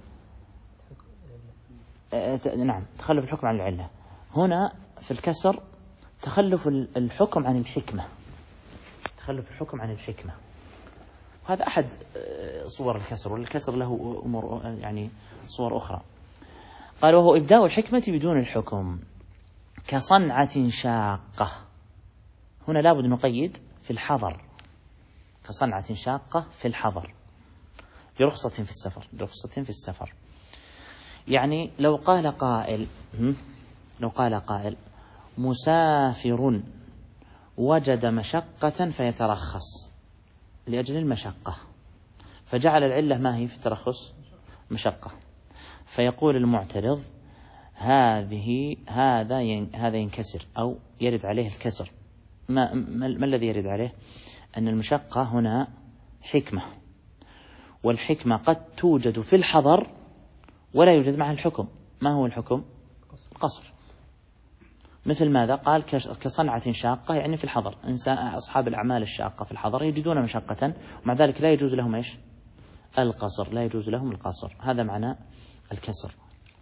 آه نعم تخلف الحكم عن العلة. هنا في الكسر تخلف الحكم عن الحكمة، تخلف الحكم عن الحكمة. هذا أحد صور الكسر، والكسر له أمور يعني صور أخرى. قال وهو إبداء الحكمة بدون الحكم كصنعة شاقة. هنا لابد نقيد في الحضر، كصنعة شاقة في الحضر، لرخصة في السفر، لرخصة في السفر. يعني لو قال قائل لو قال قائل مسافر وجد مشقة فيترخص لأجل المشقة، فجعل العلة ما هي في الترخص؟ مشقة. فيقول المعترض هذه هذا هذا ينكسر أو يرد عليه الكسر. ما, ما, ما الذي يرد عليه؟ أن المشقة هنا حكمة، والحكمة قد توجد في الحضر ولا يوجد معها الحكم. ما هو الحكم؟ قصر. مثل ماذا؟ قال كصنعة شاقة، يعني في الحضر، إنسان أصحاب الأعمال الشاقة في الحضر يجدون مشقة ومع ذلك لا يجوز لهم إيش؟ القصر، لا يجوز لهم القصر. هذا معنى الكسر.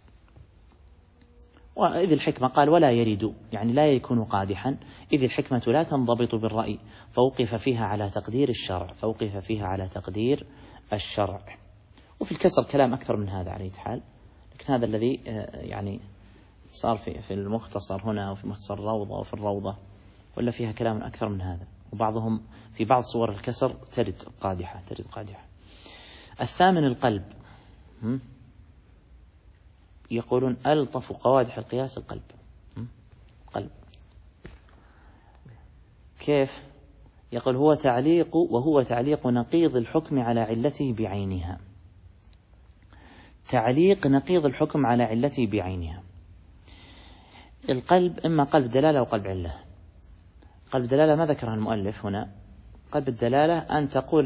وإذ الحكمة قال ولا يرد، يعني لا يكون قادحا، إذ الحكمة لا تنضبط بالرأي، فوقف فيها على تقدير الشرع، فوقف فيها على تقدير الشرع. وفي الكسر كلام أكثر من هذا على أي حال، لكن هذا الذي يعني صار في في المختصر هنا وفي مختصر الروضة وفي الروضة، ولا فيها كلام أكثر من هذا. وبعضهم في بعض صور الكسر ترد قادحة، ترد قادحة. الثامن القلب. يقولون ألطف قوادح القياس القلب. قلب كيف؟ يقول هو تعليق وهو تعليق نقيض الحكم على علته بعينها. تعليق نقيض الحكم على علته بعينها. القلب إما قلب دلالة أو قلب علة. قلب دلالة ما ذكرها المؤلف هنا. قلب الدلالة أن تقول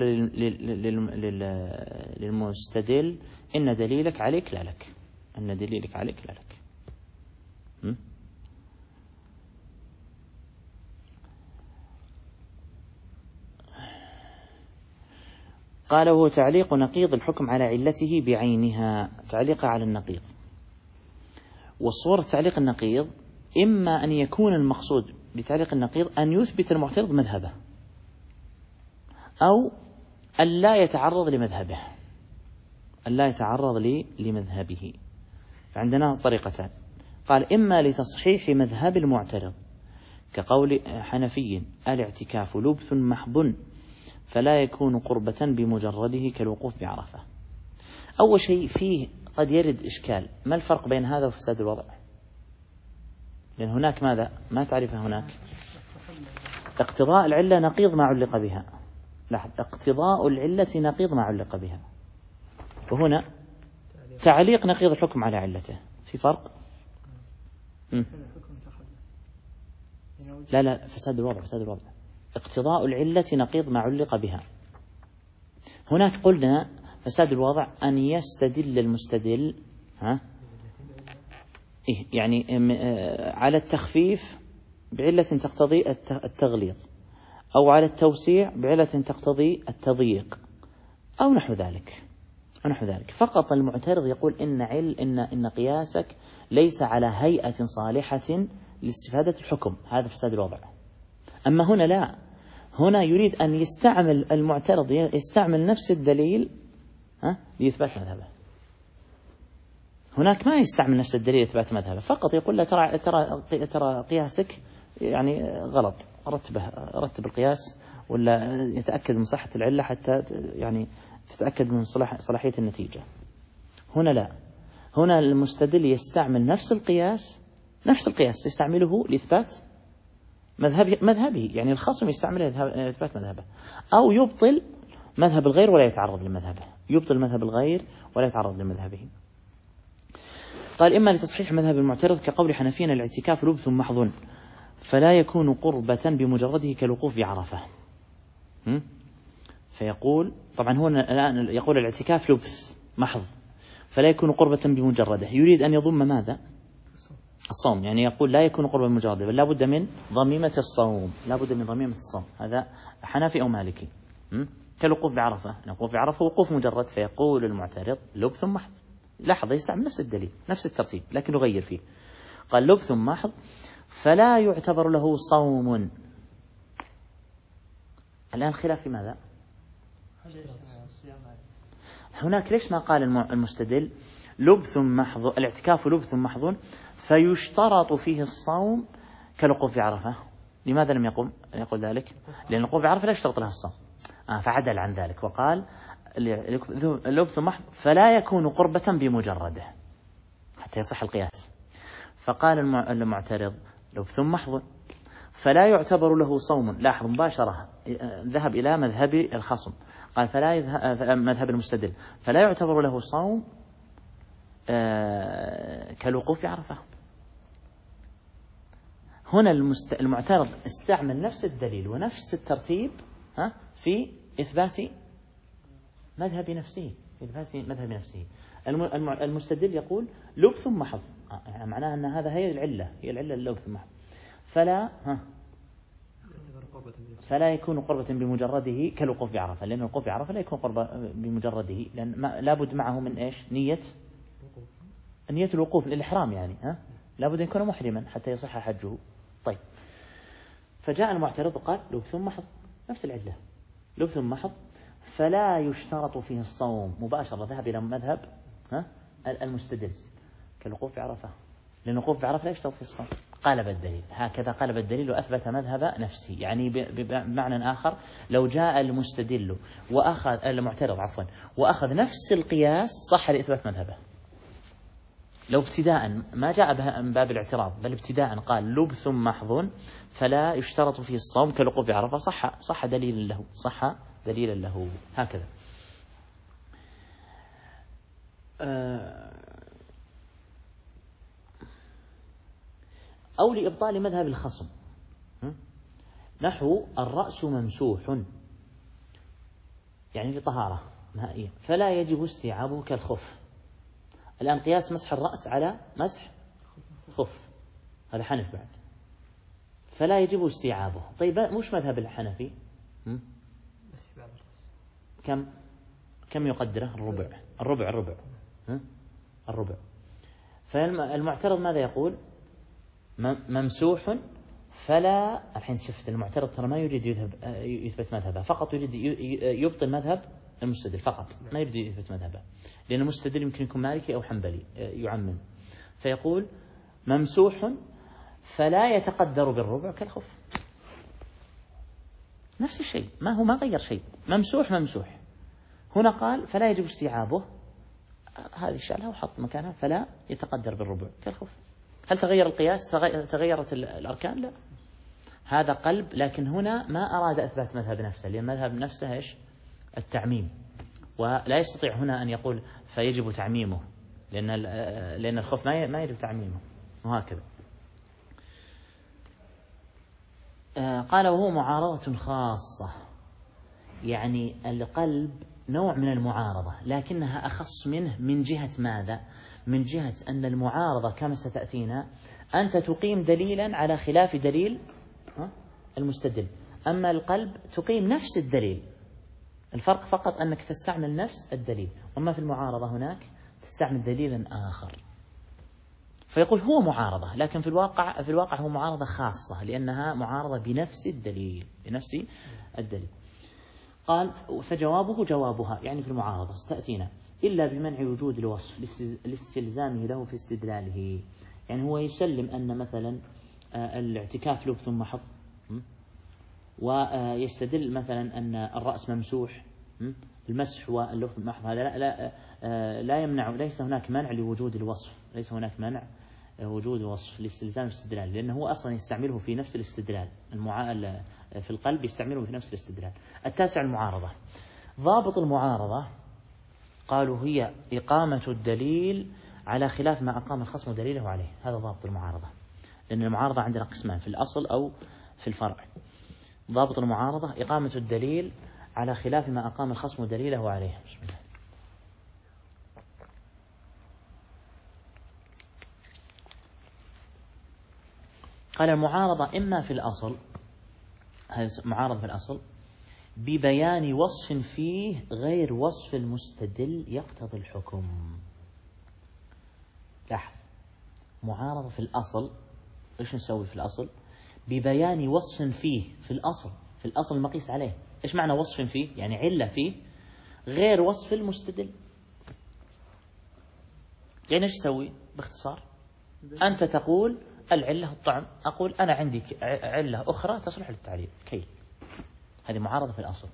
للمستدل إن دليلك عليك لا لك، أن دليلك عليك لا لك. م? قال وهو تعليق نقيض الحكم على علته بعينها، تعليق على النقيض. وصورة تعليق النقيض إما أن يكون المقصود بتعليق النقيض أن يثبت المعترض مذهبه، أو أن لا يتعرض لمذهبه، أن لا يتعرض لي لمذهبه. فعندنا طريقتان. قال إما لتصحيح مذهب المعترض كقول حنفي الاعتكاف لبث محض فلا يكون قربة بمجرده كالوقوف بعرفة. أول شيء فيه قد يرد إشكال، ما الفرق بين هذا وفساد الوضع؟ لأن هناك ماذا؟ ما تعرفه هناك؟ اقتضاء العلة نقيض ما علق بها. لاحظ، اقتضاء العلة نقيض ما علق بها، وهنا تعليق نقيض الحكم على علته. في فرق؟ م. لا لا فساد الوضع، فساد الوضع اقتضاء العلة نقيض ما علق بها. هناك قلنا فساد الوضع أن يستدل المستدل ها إيه يعني على التخفيف بعلة تقتضي التغليظ، أو على التوسيع بعلة تقتضي التضييق، أو نحو ذلك، أو نحو ذلك. فقط المعترض يقول إن عل إن إن قياسك ليس على هيئة صالحة لاستفادة الحكم، هذا فساد الوضع. أما هنا لا، هنا يريد أن يستعمل المعترض يستعمل نفس الدليل ها لإثبات مذهبه. هناك ما يستعمل نفس الدليل لإثبات مذهبه، فقط يقول له ترى ترى ترى قياسك يعني غلط، رتبه رتب القياس ولا يتأكد من صحة العلة حتى يعني تتأكد من صلاح صلاحية النتيجة. هنا لا، هنا المستدل يستعمل نفس القياس، نفس القياس يستعمله لإثبات مذهبه مذهبه يعني الخصم يستعمله لإثبات مذهبه، أو يبطل مذهب الغير ولا يتعرض لمذهبه، يبطل مذهب الغير ولا يتعرض لمذهبه. قال إما لتصحيح مذهب المعترض كقول حنفيين الاعتكاف لبث محض فلا يكون قربة بمجرده كالوقوف بعرفة. فيقول طبعا هو الآن يقول الاعتكاف لبث محض فلا يكون قربة بمجرده، يريد أن يضم ماذا؟ الصوم، يعني يقول لا يكون قربة بمجرده بل لا بد من ضميمة الصوم، لا بد من ضميمة الصوم. هذا حنفي أو مالكي. كالوقوف بعرفة، نوقف بعرفة وقوف مجرد، فيقول المعترض لبث محض. لاحظ يستعمل نفس الدليل نفس الترتيب لكن يغير فيه. قال لبث محض فلا يعتبر له صوم. الآن خلاف في ماذا؟ هناك ليش ما قال المستدل لبث محض الاعتكاف لبث محض فيشترط فيه الصوم كالوقوف بعرفة؟ لماذا لم يقم أن يقول ذلك؟ لأن الوقوف بعرفة لا يشترط لها الصوم. آه فعدل عن ذلك وقال اللبث محض فلا يكون قربة بمجرده حتى يصح القياس. فقال المعترض لبث محض فلا يعتبر له صوم. لاحظ مباشرة ذهب إلى مذهب الخصم، قال فلا يذهب مذهب المستدل فلا يعتبر له صوم آه كالوقوف عرفة. هنا المعترض استعمل نفس الدليل ونفس الترتيب ها في إثبات مذهب نفسه في إثبات مذهب نفسه. المستدل يقول لبث محض، يعني معناها أن هذا هي العلة هي العلة اللبث محض، فلا ها فلا يكون قربة بمجرده كالوقوف بعرفة، لأن الوقوف بعرفة لا يكون قربة بمجرده، لأن لابد معه من إيش؟ نية نية الوقوف للإحرام، يعني ها لابد أن يكون محرما حتى يصح حجه. طيب فجاء المعترض وقال لبث محض نفس العلة لبث محض فلا يشترط فيه الصوم. مباشرة ذهب إلى مذهب ها المستدل كالوقوف بعرفة، لأن الوقوف بعرفة لا يشترط فيه الصوم. قلب الدليل هكذا قلب الدليل وأثبت مذهب نفسه. يعني بمعنى آخر لو جاء المستدل وأخذ المعترض عفوا وأخذ نفس القياس صح لإثبات مذهبه. لو ابتداء ما جاء من باب الاعتراض بل ابتداء قال لبث محض فلا يشترط فيه الصوم كالوقوف بعرفة صح صح دليل له صح دليلا له هكذا. أو لإبطال مذهب الخصم نحو الرأس ممسوح يعني لطهارة مائية فلا يجب استيعابه كالخف. الآن قياس مسح الرأس على مسح خف، هذا حنف بعد، فلا يجب استيعابه. طيب مش مذهب الحنفي كم كم يقدره؟ الربع الربع الربع الربع. فالمعترض ماذا يقول؟ ممسوح فلا. الحين شفت المعترض ترى ما يريد يذهب يثبت مذهبه، فقط يريد يبطل مذهب المستدل فقط، ما يريد يثبت مذهبه، لأن المستدل يمكن يكون مالكي أو حنبلي يعمم. فيقول ممسوح فلا يتقدر بالربع كالخف، نفس الشيء ما هو ما غير شيء. ممسوح ممسوح هنا قال فلا يجب استيعابه، هذه شالها وحط مكانها فلا يتقدر بالربع كالخف. هل تغير القياس؟ تغيرت الأركان؟ لا، هذا قلب. لكن هنا ما أراد إثبات مذهب نفسه، لأن مذهب نفسه إيش؟ التعميم، ولا يستطيع هنا أن يقول فيجب تعميمه، لأن لأن الخوف ما ما يجب تعميمه وهكذا. قال وهو معارضة خاصة، يعني القلب نوع من المعارضة لكنها أخص منه. من جهة ماذا؟ من جهة أن المعارضة كما ستأتينا أنت تقيم دليلا على خلاف دليل المستدل، أما القلب تقيم نفس الدليل، الفرق فقط أنك تستعمل نفس الدليل، أما في المعارضة هناك تستعمل دليلا آخر. فيقول هو معارضة، لكن في الواقع في الواقع هو معارضة خاصة لأنها معارضة بنفس الدليل بنفس الدليل. قال فجوابه جوابها، يعني في المعارضة ستأتينا إلا بمنع وجود الوصف لاستلزامه له في استدلاله. يعني هو يسلم أن مثلا الاعتكاف لبث محض، ويستدل مثلا أن الرأس ممسوح، المسح واللبث محض، هذا لا, لا, لا يمنع، ليس هناك منع لوجود الوصف، ليس هناك منع وجود وصف لاستلزام الاستدلال، لأنه هو أصلا يستعمله في نفس الاستدلال، المعا... في القلب يستعمله في نفس الاستدلال. التاسع المعارضة. ضابط المعارضة قالوا هي إقامة الدليل على خلاف ما أقام الخصم دليله عليه، هذا ضابط المعارضة، لأن المعارضة عندنا قسمان، في الأصل أو في الفرع. ضابط المعارضة إقامة الدليل على خلاف ما أقام الخصم دليله عليه. بسم الله. قال المعارضة إما في الأصل، هذه معارضة في الأصل ببيان وصف فيه غير وصف المستدل يقتضي الحكم. لاحظ، معارضة في الأصل إيش نسوي في الأصل؟ ببيان وصف فيه في الأصل، في الأصل المقيس عليه. إيش معنى وصف فيه؟ يعني علة فيه غير وصف المستدل. يعني إيش تسوي باختصار؟ أنت تقول العلة الطعم، أقول أنا عندي علة أخرى تصلح للتعليل كيل، هذه معارضة في الأصل.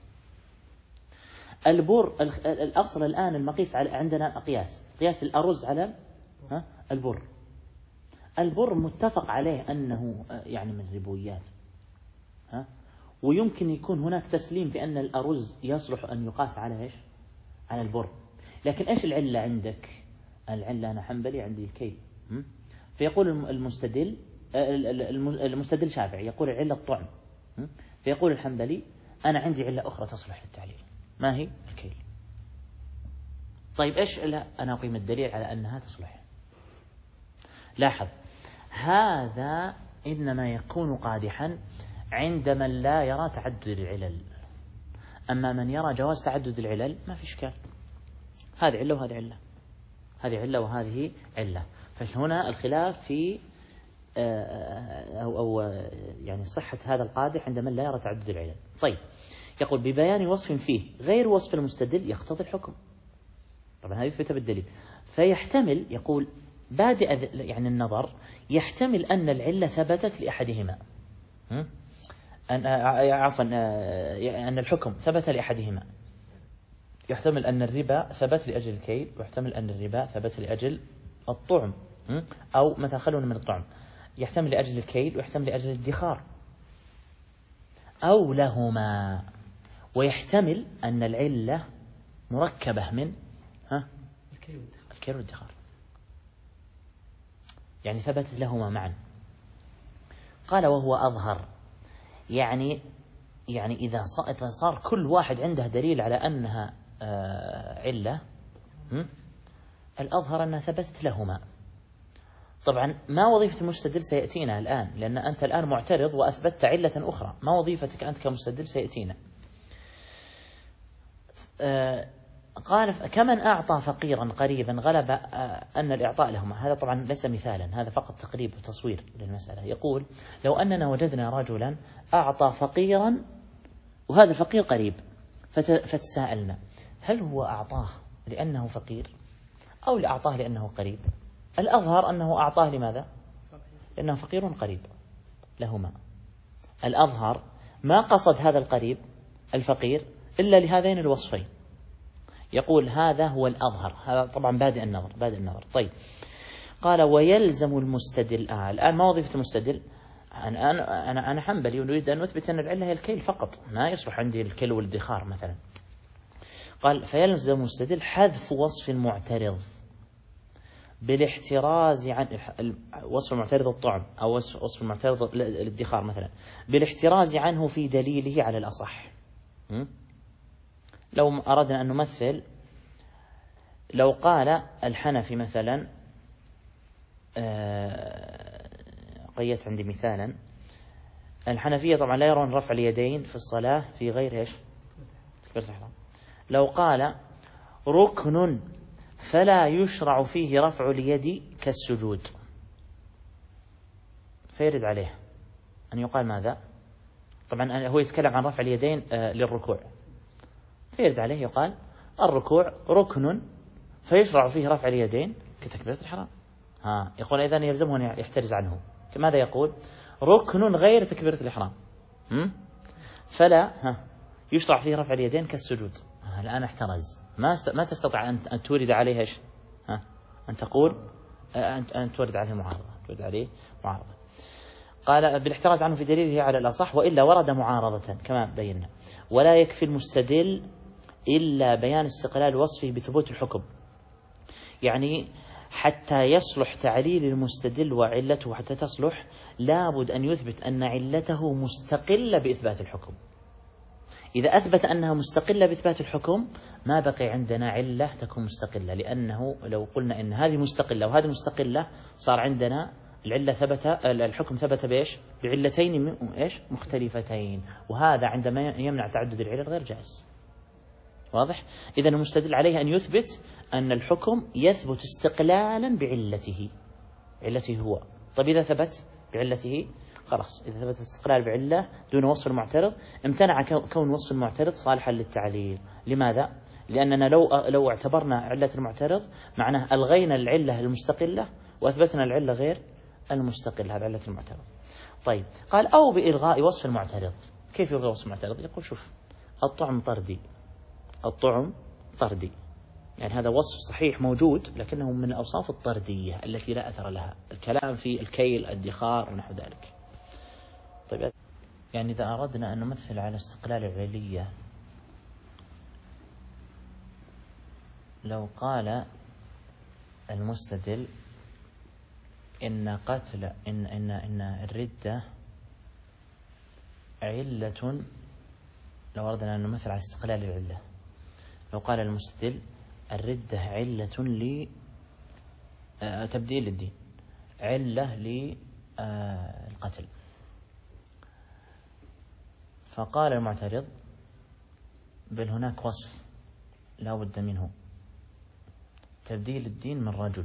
البر الأصل الآن المقيس على عندنا قياس قياس الأرز على ها البر. البر متفق عليه أنه يعني من الربويات، ها، ويمكن يكون هناك تسليم في أن الأرز يصلح أن يقاس على إيش؟ على البر. لكن إيش العلة عندك؟ العلة أنا حنبلي عندي الكيل. فيقول المستدل المستدل شافعي يقول العلة الطعم، فيقول الحنبلي أنا عندي علة أخرى تصلح للتعليل، ما هي؟ الكيل. طيب إيش؟ لا أنا أقيم الدليل على أنها تصلح. لاحظ هذا إنما يكون قادحا عند من لا يرى تعدد العلل، أما من يرى جواز تعدد العلل ما في إشكال، هذه علة وهذه علة، هذه علة وهذه علة. فهنا الخلاف في أو, أو يعني صحة هذا القادح عند من لا يرى تعدد العلل. طيب يقول ببيان وصف فيه غير وصف المستدل يقتضي الحكم، طبعا هذه يثبت بالدليل. فيحتمل يقول بادئ يعني النظر يحتمل أن العلة ثبتت لأحدهما، أن عفوا أن الحكم ثبت لأحدهما، يحتمل أن الربا ثبت لأجل الكيل، ويحتمل أن الربا ثبت لأجل الطعم، أو مثلا خلونا من الطعم، يحتمل لأجل الكيل ويحتمل لأجل الادخار، أو لهما، ويحتمل أن العلة مركبة من ها الكيل والادخار، يعني ثبتت لهما معا. قال وهو أظهر، يعني يعني إذا صار كل واحد عنده دليل على أنها علة، الأظهر أنها ثبتت لهما. طبعا ما وظيفة المستدل سيأتينا الآن، لأن أنت الآن معترض وأثبتت علة أخرى، ما وظيفتك أنت كمستدل سيأتينا. قال كمن أعطى فقيرا قريبا غلب أن الإعطاء لهما. هذا طبعا ليس مثالا، هذا فقط تقريب وتصوير للمسألة. يقول لو أننا وجدنا رجلا أعطى فقيرا وهذا الفقير قريب، فتساءلنا هل هو أعطاه لأنه فقير أو لأعطاه لأنه قريب؟ الأظهر أنه أعطاه لماذا؟ لأنه فقير قريب لهما. الأظهر ما قصد هذا القريب الفقير إلا لهذين الوصفين. يقول هذا هو الأظهر، هذا طبعا بادئ النظر بادئ النظر. طيب قال ويلزم المستدل. آه الآن ما وظيفة المستدل؟ أنا أنا أنا أنا حنبلي ونريد أن نثبت أن العلة هي الكيل فقط، ما يصلح عندي الكيل والادخار مثلا. قال فيلزم المستدل حذف وصف المعترض بالاحتراز عن وصف المعترض الطعم أو وصف المعترض الادخار مثلا، بالاحتراز عنه في دليله على الأصح. لو أردنا أن نمثل، لو قال الحنفي مثلا، قيت عندي مثالا، الحنفية طبعا لا يرون رفع اليدين في الصلاة في غير إيش؟ لو قال ركن فلا يشرع فيه رفع اليد كالسجود، فيرد عليه أن يقال ماذا؟ طبعا هو يتكلم عن رفع اليدين للركوع، فيرد عليه يقال الركوع ركن فيشرع فيه رفع اليدين كتكبيرة الحرام. ها يقول إذن يلزمه أن يحترز عنه. ماذا يقول؟ ركن غير تكبيرة الإحرام فلا ها يشرع فيه رفع اليدين كالسجود. الآن احترز، ما ما تستطيع أن أن تورد عليه إيش؟ ها أن تقول أن أن تورد عليه معارضة، تورد عليه معارضة. قال بالاحتراز عنه في دليله على الأصح، وإلا ورد معارضة كما بينا. ولا يكفي المستدل إلا بيان استقلال وصفه بثبوت الحكم، يعني حتى يصلح تعليل المستدل وعلته، حتى تصلح لابد أن يثبت أن علته مستقلة بإثبات الحكم. إذا أثبت أنها مستقلة بإثبات الحكم ما بقي عندنا علة تكون مستقلة، لأنه لو قلنا إن هذه مستقلة وهذه مستقلة صار عندنا العلة ثبت، الحكم ثبت بإيش؟ بعلتين إيش؟ مختلفتين، وهذا عندما يمنع تعدد العلل غير جائز. واضح؟ إذن المستدل عليه أن يثبت أن الحكم يثبت استقلالا بعلته، علته هو. طيب إذا ثبت بعلته خلاص، إذا ثبت استقلال بعلة دون وصف المعترض امتنع كون وصف المعترض صالحا للتعليل. لماذا؟ لأننا لو لو اعتبرنا علة المعترض معناه ألغينا العلة المستقلة وأثبتنا العلة غير المستقل، هذا علة المعترض. طيب قال أو بإلغاء وصف المعترض. كيف يلغي وصف المعترض؟ يقول شوف الطعم طردي، الطعم طردي، يعني هذا وصف صحيح موجود لكنه من الأوصاف الطردية التي لا أثر لها، الكلام في الكيل، الادخار ونحو ذلك. طيب يعني إذا أردنا أن نمثل على استقلال العلية، لو قال المستدل إن قتل إن إن إن الردة علة، لو أردنا أن نمثل على استقلال العلة، لو قال المستدل الردة علة لتبديل الدين، علة للقتل، فقال المعترض بل هناك وصف لا بد منه، تبديل الدين من رجل،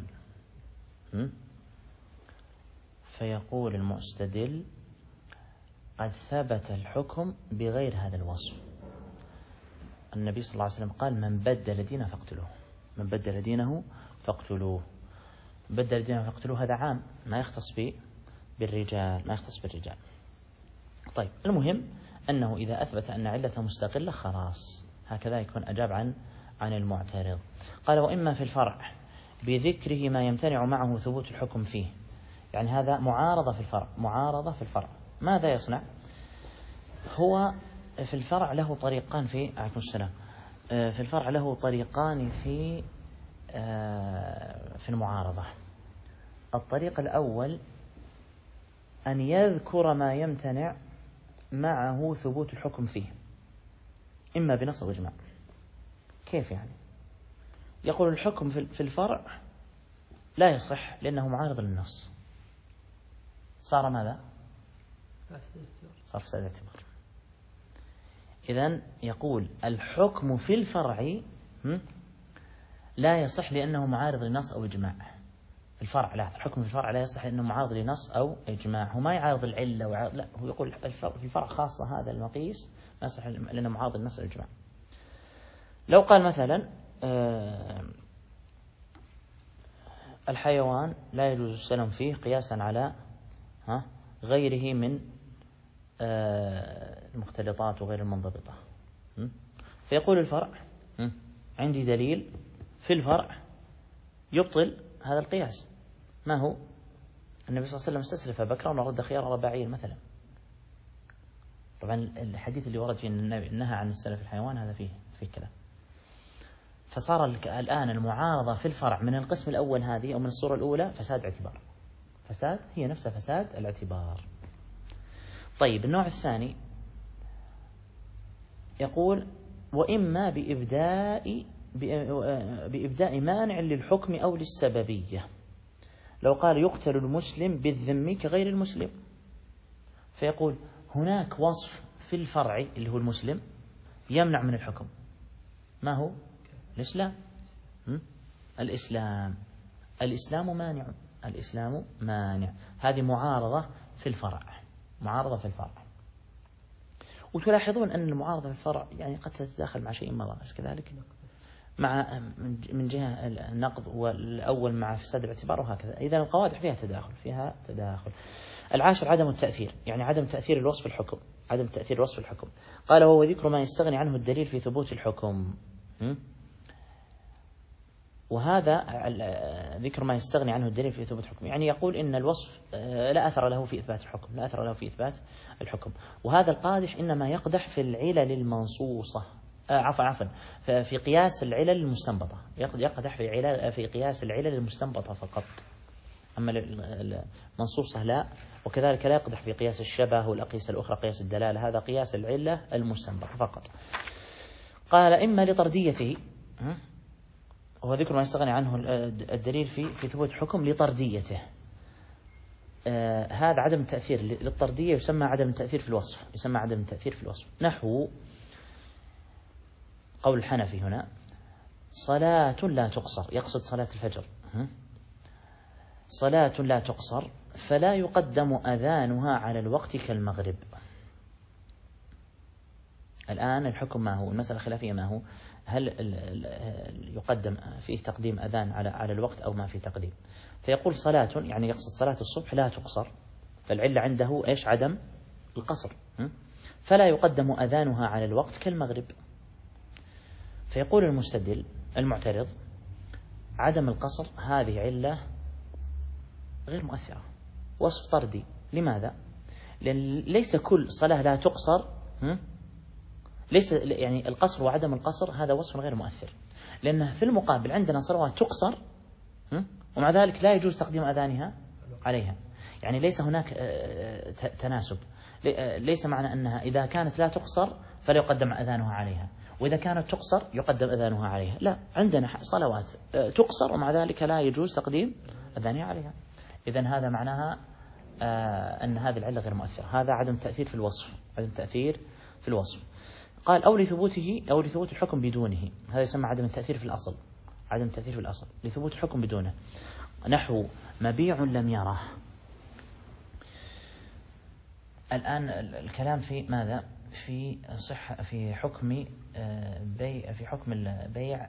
فيقول المستدل قد ثبت الحكم بغير هذا الوصف. النبي صلى الله عليه وسلم قال من بدل دينه فاقتلوه، من بدل دينه فاقتلوه، بدل دينه فاقتلوه هذا عام ما يختص بالرجال، ما يختص بالرجال. طيب المهم أنه إذا أثبت أن علة مستقلة خلاص، هكذا يكون أجاب عن عن المعترض. قال وإما في الفرع بذكره ما يمتنع معه ثبوت الحكم فيه، يعني هذا معارضة في الفرع، معارضة في الفرع. ماذا يصنع؟ هو في الفرع له طريقان في عليكم السلام في الفرع له طريقان في في المعارضة. الطريق الأول أن يذكر ما يمتنع معه ثبوت الحكم فيه، إما بنص أو إجماع. كيف يعني؟ يقول الحكم في الفرع لا يصح لأنه معارض للنص، صار ماذا؟ صار فساد الاعتبار. إذن يقول الحكم في الفرع لا يصح لأنه معارض لنص أو إجماع. في الفرع لا، الحكم في الفرع لا يصح لأنه معارض لنص أو إجماع، هو ما يعارض العلة وعارض، لا، هو يقول في الفرع خاصة هذا المقيس ما يصح لأنه معارض لنص أو إجماع. لو قال مثلا الحيوان لا يجوز السلم فيه قياسا على ها غيره من المختلطات وغير المنضبطة، فيقول الفرع عندي دليل في الفرع يبطل هذا القياس. ما هو؟ النبي صلى الله عليه وسلم استسلف بكرا ورد خيار رباعيا مثلا. طبعا الحديث اللي ورد فيه النبي نهى عن السلف الحيوان هذا فيه فيه كلام. فصار الآن المعارضة في الفرع من القسم الأول هذه أو من الصورة الأولى فساد اعتبار، فساد هي نفسها فساد الاعتبار. طيب النوع الثاني يقول وإما بإبداء بإبداء مانع للحكم أو للسببية. لو قال يقتل المسلم بالذم كغير المسلم، فيقول هناك وصف في الفرع اللي هو المسلم يمنع من الحكم. ما هو؟ الإسلام. الإسلام الإسلام مانع، الإسلام مانع. هذه معارضة في الفرع، معارضة في الفرع. وتلاحظون أن المعارضة في الفرع يعني قد تتداخل مع شيء مضى كذلك، مع من جهة النقض والأول مع فساد الاعتبار وهكذا. إذا القوادح فيها تداخل، فيها تداخل. العاشر عدم التأثير، يعني عدم تأثير الوصف الحكم، عدم تأثير الوصف الحكم. قال وهو ذكر ما يستغني عنه الدليل في ثبوت الحكم. وهذا ذكر ما يستغني عنه الدليل في ثبوت الحكم، يعني يقول إن الوصف لا أثر له في إثبات الحكم، لا أثر له في إثبات الحكم. وهذا القادح إنما يقدح في العلل المنصوصة، عفوا عفوا في قياس العلل المستنبطة، يقدح في علل في قياس العلل المستنبطة فقط، أما المنصوصة لا. وكذلك لا يقدح في قياس الشبه والأقيسة الأخرى قياس الدلالة، هذا قياس العلة المستنبطة فقط. قال إما لطرديته، وهو ذكر ما يستغني عنه الدليل في في ثبوت حكم لطرديته. آه هذا عدم التأثير للطردية يسمى عدم التأثير في الوصف، يسمى عدم التأثير في الوصف. نحو قول الحنفي هنا صلاة لا تقصر، يقصد صلاة الفجر، صلاة لا تقصر فلا يقدم أذانها على الوقت كالمغرب. الآن الحكم ما هو؟ المسألة الخلافية ما هو؟ هل يقدم فيه تقديم أذان على على الوقت أو ما في تقديم. فيقول صلاة يعني يقصد صلاة الصبح لا تقصر، فالعلة عنده إيش؟ عدم القصر، فلا يقدم أذانها على الوقت كالمغرب. فيقول المستدل المعترض عدم القصر هذه علة غير مؤثرة، وصف طردي. لماذا؟ لأن ليس كل صلاة لا تقصر، ليس يعني القصر وعدم القصر هذا وصف غير مؤثر، لأنه في المقابل عندنا صلوات تقصر ومع ذلك لا يجوز تقديم أذانها عليها. يعني ليس هناك تناسب، ليس معنى أنها إذا كانت لا تقصر فلا يقدم أذانها عليها، وإذا كانت تقصر يقدم أذانها عليها. لا، عندنا صلوات تقصر ومع ذلك لا يجوز تقديم أذانها عليها. إذن هذا معناها أن هذه العلة غير مؤثرة. هذا عدم تأثير في الوصف، عدم تأثير في الوصف. قال أو لثبوته أو لثبوت الحكم بدونه، هذا يسمى عدم التأثير في الأصل، عدم التأثير في الأصل لثبوت الحكم بدونه. نحو مبيع لم يره. الآن الكلام في ماذا؟ في صحة في حكم بيع في حكم البيع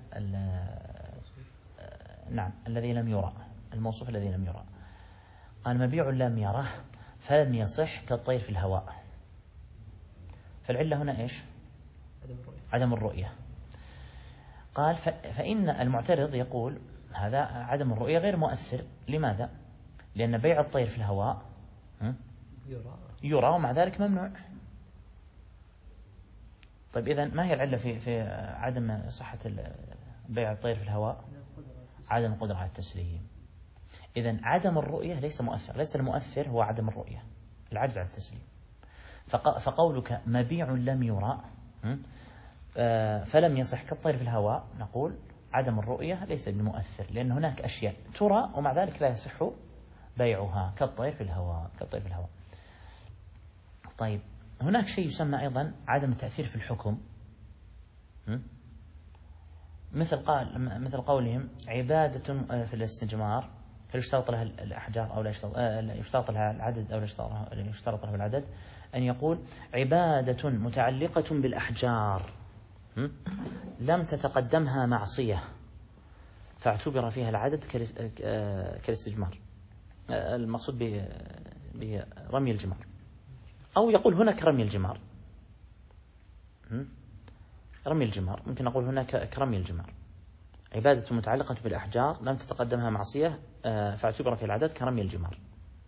نعم الذي لم يرى، الموصوف الذي لم يرى. قال مبيع لم يره فلم يصح كالطير في الهواء. فالعلة هنا إيش؟ عدم الرؤية. قال فإن المعترض يقول هذا عدم الرؤية غير مؤثر. لماذا؟ لأن بيع الطير في الهواء يرى ومع ذلك ممنوع. طيب إذن ما هي العلة في في عدم صحة بيع الطير في الهواء؟ عدم القدرة على التسليم. إذن عدم الرؤية ليس مؤثر، ليس المؤثر هو عدم الرؤية، العجز عن التسليم. فقولك مبيع لم يرى فلم يصح كالطير في الهواء، نقول عدم الرؤية ليس بمؤثر، لأن هناك أشياء ترى ومع ذلك لا يصح بيعها كالطير في الهواء كالطير في الهواء. طيب هناك شيء يسمى أيضا عدم التأثير في الحكم، مثل قال مثل قولهم عبادة في الاستجمار، هل يشترط لها الأحجار أو لا يشترط, يشترط لها العدد أو لا يشترط لها العدد؟ أن يقول عبادة متعلقة بالأحجار لم تتقدمها معصية فاعتبر فيها العدد كالاستجمار، المقصود برمي الجمار. أو يقول هناك رمي الجمار، رمي الجمار ممكن نقول هناك كرمي الجمار، عبادة متعلقة بالأحجار لم تتقدمها معصية فاعتبر في العدد كرمي الجمار.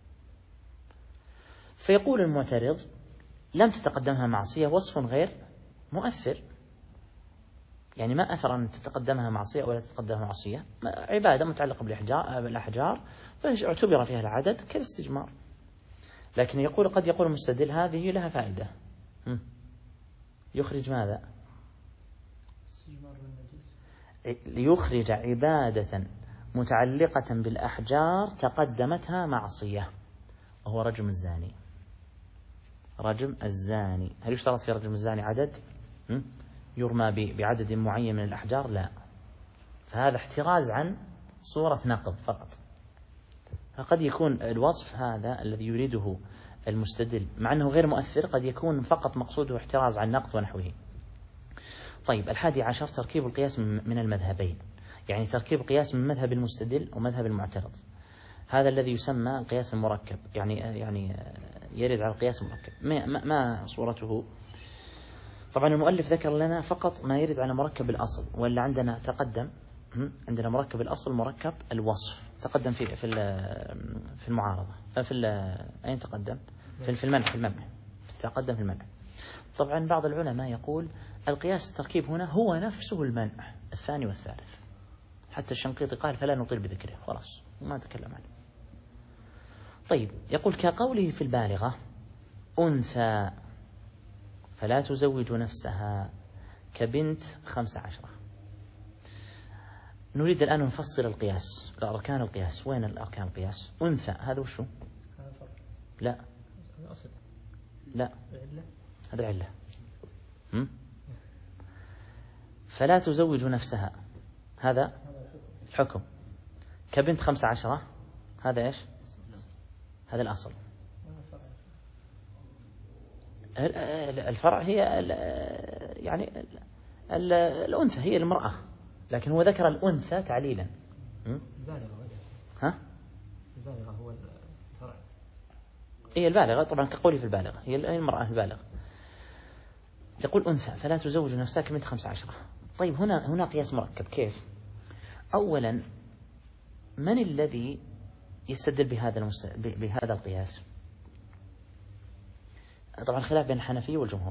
فيقول المعترض لم تتقدمها معصية وصف غير مؤثر، يعني ما أثر أن تتقدمها معصية ولا تتقدمها معصية، عبادة متعلقة بالأحجار فاعتبر فيها العدد كالاستجمار. لكن يقول قد يقول المستدل هذه لها فائدة، يخرج ماذا؟ ليخرج عبادة متعلقة بالأحجار تقدمتها معصية، وهو رجم الزاني. رجم الزاني هل يشترط في رجم الزاني عدد؟ يرمى بعدد معين من الأحجار؟ لا، فهذا احتراز عن صورة نقض فقط. فقد يكون الوصف هذا الذي يريده المستدل مع أنه غير مؤثر قد يكون فقط مقصوده احتراز عن نقض ونحوه. طيب الحادي عشر تركيب القياس من المذهبين، يعني تركيب القياس من مذهب المستدل ومذهب المعترض، هذا الذي يسمى القياس المركب، يعني يعني يرد على القياس المركب. ما, ما صورته؟ طبعا المؤلف ذكر لنا فقط ما يرد على مركب الأصل، ولا عندنا تقدم عندنا مركب الأصل مركب الوصف تقدم في في في المعارضة في أين تقدم في في المنع في المنع تقدم في المنع. طبعا بعض العلماء يقول القياس التركيب هنا هو نفسه المنع الثاني والثالث، حتى الشنقيطي قال فلا نطيل بذكره، خلاص ما نتكلم عنه. طيب يقول كقوله في البالغة أنثى فلا تزوج نفسها كبنت خمس عشرة. نريد الآن نفصل القياس، أركان القياس. وين الأركان القياس؟ أنثى هذا وشو؟ لا لا هذا العلة. فلا تزوج نفسها هذا الحكم. كبنت خمس عشرة هذا إيش؟ هذا الأصل. الفرع هي يعني الأنثى هي المرأة، لكن هو ذكر الأنثى تعليلا. البالغة. ها؟ البالغة هو الفرع. هي البالغة طبعا كقولي في البالغة هي المرأة البالغة. يقول أنثى فلا تزوج نفسها كبنت خمس عشرة. طيب هنا هنا قياس مركب. كيف؟ أولا من الذي يستدل بهذا المس... بهذا القياس؟ طبعا خلاف بين الحنفية والجمهور.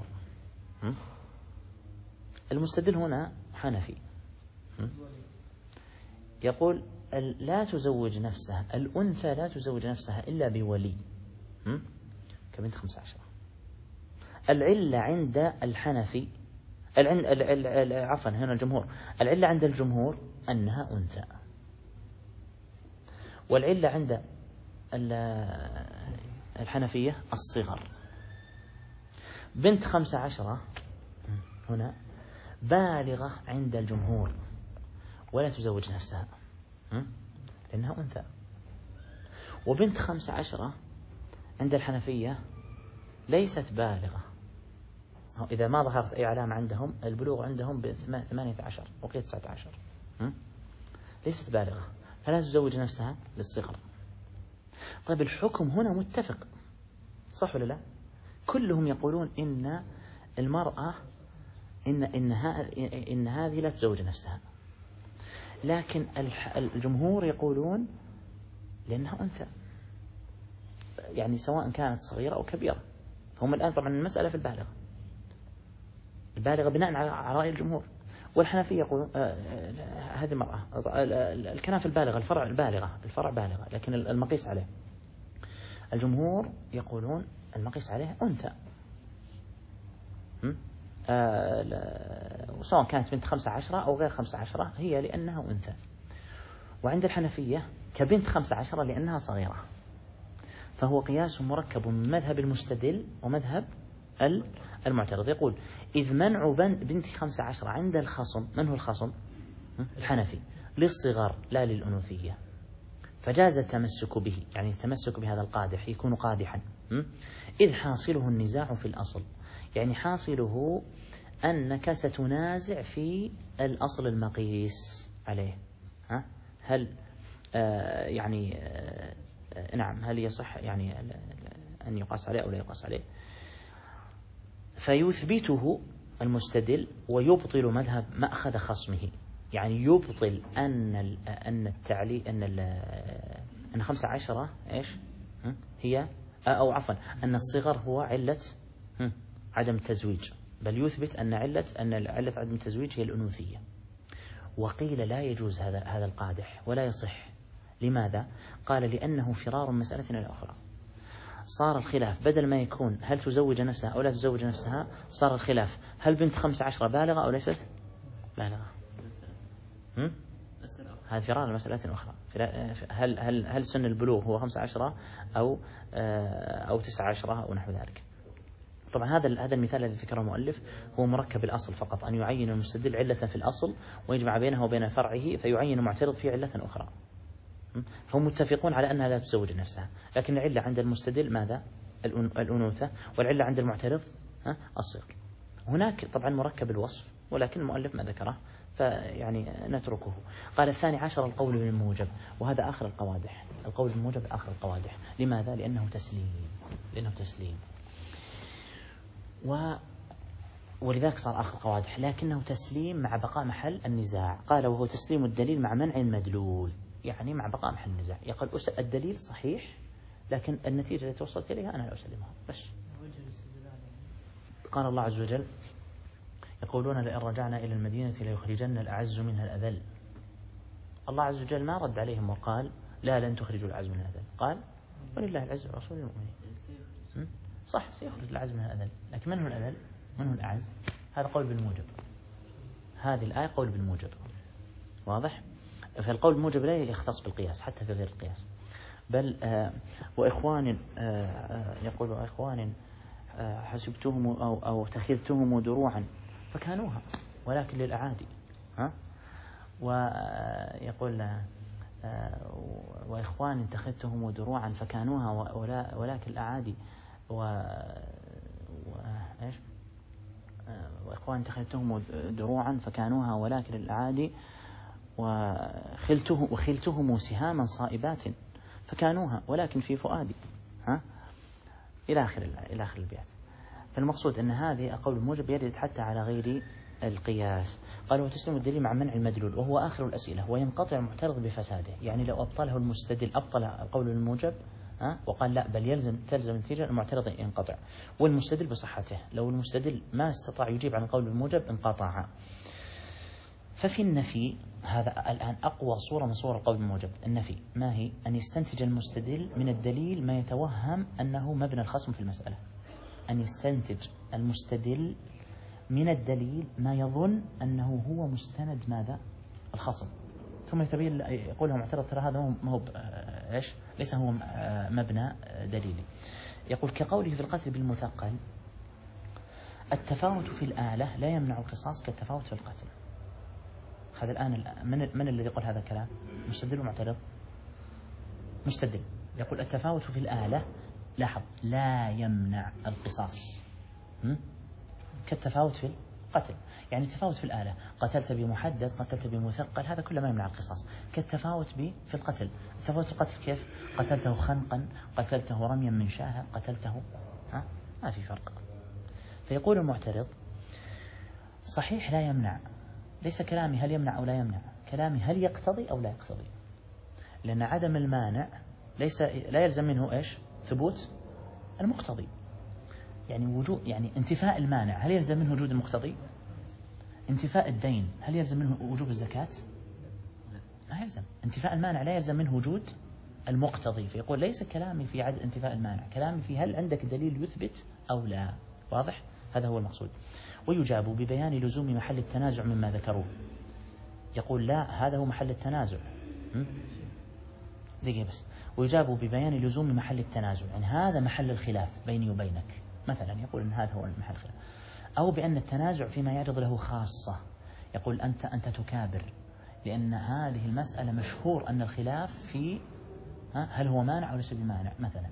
المستدل هنا حنفي يقول لا تزوج نفسها الأنثى لا تزوج نفسها إلا بولي كبنت خمس عشرة. العلة عند الحنفي عفوا هنا الجمهور العلة عند الجمهور أنها أنثى، والعلة عند الحنفية الصغر. بنت خمسة عشرة هنا بالغة عند الجمهور ولا تزوج نفسها لأنها أنثى، وبنت خمسة عشرة عند الحنفية ليست بالغة. إذا ما ظهرت أي علامة عندهم البلوغ عندهم بثمانية عشر وقيل تسعة عشر ليست بالغة فلا تزوج نفسها للصغر. طيب الحكم هنا متفق صح ولا لا؟ كلهم يقولون إن المرأة إن إنها إن هذه لا تزوج نفسها، لكن الجمهور يقولون لأنها أنثى، يعني سواء كانت صغيرة أو كبيرة. هم الآن طبعا المسألة في البالغة البالغة بناء على رأي الجمهور، والحنفية يقولون آه هذه المرأة. الكلام في البالغة الفرع البالغة الفرع بالغة لكن المقيس عليه الجمهور يقولون المقيس عليه أنثى. آه سواء كانت بنت خمسة عشرة أو غير خمسة عشرة هي لأنها أنثى. وعند الحنفية كبنت خمسة عشرة لأنها صغيرة. فهو قياس مركب من مذهب المستدل ومذهب المعترض. يقول إذ منع بنت خمسة عشرة عند الخصم، من هو الخصم؟ الحنفي، للصغر لا للأنوثية، فجاز التمسك به، يعني التمسك بهذا القادح يكون قادحا. إذ حاصله النزاع في الأصل، يعني حاصله أنك ستنازع في الأصل المقيس عليه. ها؟ هل آه يعني آه نعم هل يصح يعني أن يقاس عليه أو لا يقاس عليه؟ فيثبته المستدل ويبطل مذهب مأخذ خصمه، يعني يبطل أن أن التعليل أن أن خمسة عشرة إيش هي أو عفوا أن الصغر هو علة عدم التزويج، بل يثبت أن علة أن علة عدم التزويج هي الأنوثية. وقيل لا يجوز هذا هذا القادح ولا يصح. لماذا؟ قال لأنه فرار من مسألة إلى أخرى. صار الخلاف بدل ما يكون هل تزوج نفسها أو لا تزوج نفسها، صار الخلاف هل بنت خمسة عشرة بالغة أو ليست بالغة. هذا فرار مسألة أخرى. هل هل هل سن البلوغ هو خمسة عشرة أو أو تسعة عشرة أو نحو ذلك. طبعا هذا هذا المثال الذي ذكره المؤلف هو مركب الأصل فقط، أن يعين المستدل علة في الأصل ويجمع بينها وبين فرعه فيعين المعترض في علة أخرى. فهم متفقون على أنها لا تزوج نفسها، لكن العلة عند المستدل ماذا؟ الأنوثة، والعلة عند المعترض الصغر. هناك طبعا مركب الوصف ولكن المؤلف ما ذكره فيعني نتركه. قال الثاني عشر القول بالموجب، وهذا آخر القوادح. القول بالموجب آخر القوادح. لماذا؟ لأنه تسليم لأنه تسليم و ولذلك صار آخر القوادح، لكنه تسليم مع بقاء محل النزاع. قال وهو تسليم الدليل مع منع المدلول، يعني مع بقاء محل النزاع. يقول الدليل صحيح لكن النتيجة التي توصلت إليها أنا لا أسلمها بس. قال الله عز وجل يقولون لئن رجعنا إلى المدينة ليخرجن الأعز منها الأذل. الله عز وجل ما رد عليهم وقال لا لن تخرجوا الأعز منها الأذل، قال ولله العز ورسوله المؤمنين. صح سيخرج الأعز منها الأذل، لكن من هو الأذل؟ من هو الأعز؟ هذا قول بالموجب. هذه الآية قول بالموجب واضح؟ فالقول بالموجب لا يختص بالقياس حتى في غير القياس. بل آه وإخوان آه يقول وإخوان آه حسبتهم أو, أو تخذتهم دروعا فكانوها ولكن للأعادي. ها؟ ويقول آه وإخوان اتخذتهم دروعا فكانوها ولكن الأعادي و... و... إيش وإخوان اتخذتهم دروعا فكانوها ولكن للأعادي وخلته وخلتهم سهاما صائبات فكانوها ولكن في فؤادي، ها إلى آخر إلى آخر البيات. فالمقصود أن هذه القول الموجب يرد حتى على غير القياس. قال وتسلم الدليل مع منع المدلول وهو آخر الأسئلة وينقطع المعترض بفساده. يعني لو أبطله المستدل أبطل القول الموجب ها وقال لا بل يلزم تلزم النتيجة، المعترض ينقطع والمستدل بصحته. لو المستدل ما استطاع يجيب عن القول الموجب انقطع. ففي النفي هذا الآن أقوى صورة من صور القول الموجب. النفي ما هي؟ أن يستنتج المستدل من الدليل ما يتوهم أنه مبنى الخصم في المسألة. أن يستنتج المستدل من الدليل ما يظن أنه هو مستند ماذا؟ الخصم. ثم يتبين يقول له معترض ترى هذا ما هو إيش؟ ليس هو مبنى دليلي. يقول كقوله في القتل بالمثقل التفاوت في الآلة لا يمنع القصاص كالتفاوت في القتل. هذا الآن من من الذي يقول هذا الكلام؟ مستدل ومعترض؟ مستدل يقول التفاوت في الآلة لاحظ لا يمنع القصاص كالتفاوت في القتل. يعني التفاوت في الآلة قتلت بمحدد قتلت بمثقل هذا كله ما يمنع القصاص. كالتفاوت في القتل، التفاوت في القتل كيف؟ قتلته خنقا قتلته رميا من شاهق قتلته، ها ما في فرق. فيقول المعترض صحيح لا يمنع، ليس كلامي هل يمنع أو لا يمنع، كلامي هل يقتضي أو لا يقتضي. لأن عدم المانع ليس لا يلزم منه إيش؟ ثبوت المقتضي. يعني وجود يعني انتفاء المانع هل يلزم منه وجود المقتضي؟ انتفاء الدين هل يلزم منه وجوب الزكاة؟ لا يلزم. انتفاء المانع لا يلزم منه وجود المقتضي. فيقول ليس كلامي في عدم انتفاء المانع، كلامي في هل عندك دليل يثبت أو لا. واضح؟ هذا هو المقصود. ويجاب ببيان لزوم محل التنازع مما ذكروه. يقول لا هذا هو محل التنازع. دقيقة بس. ويجاب ببيان لزوم محل التنازع، يعني هذا محل الخلاف بيني وبينك مثلا، يقول إن هذا هو محل الخلاف. أو بأن التنازع فيما يعرض له خاصة، يقول أنت أنت تكابر لأن هذه المسألة مشهور أن الخلاف في هل هو مانع أو ليس بمانع مثلا،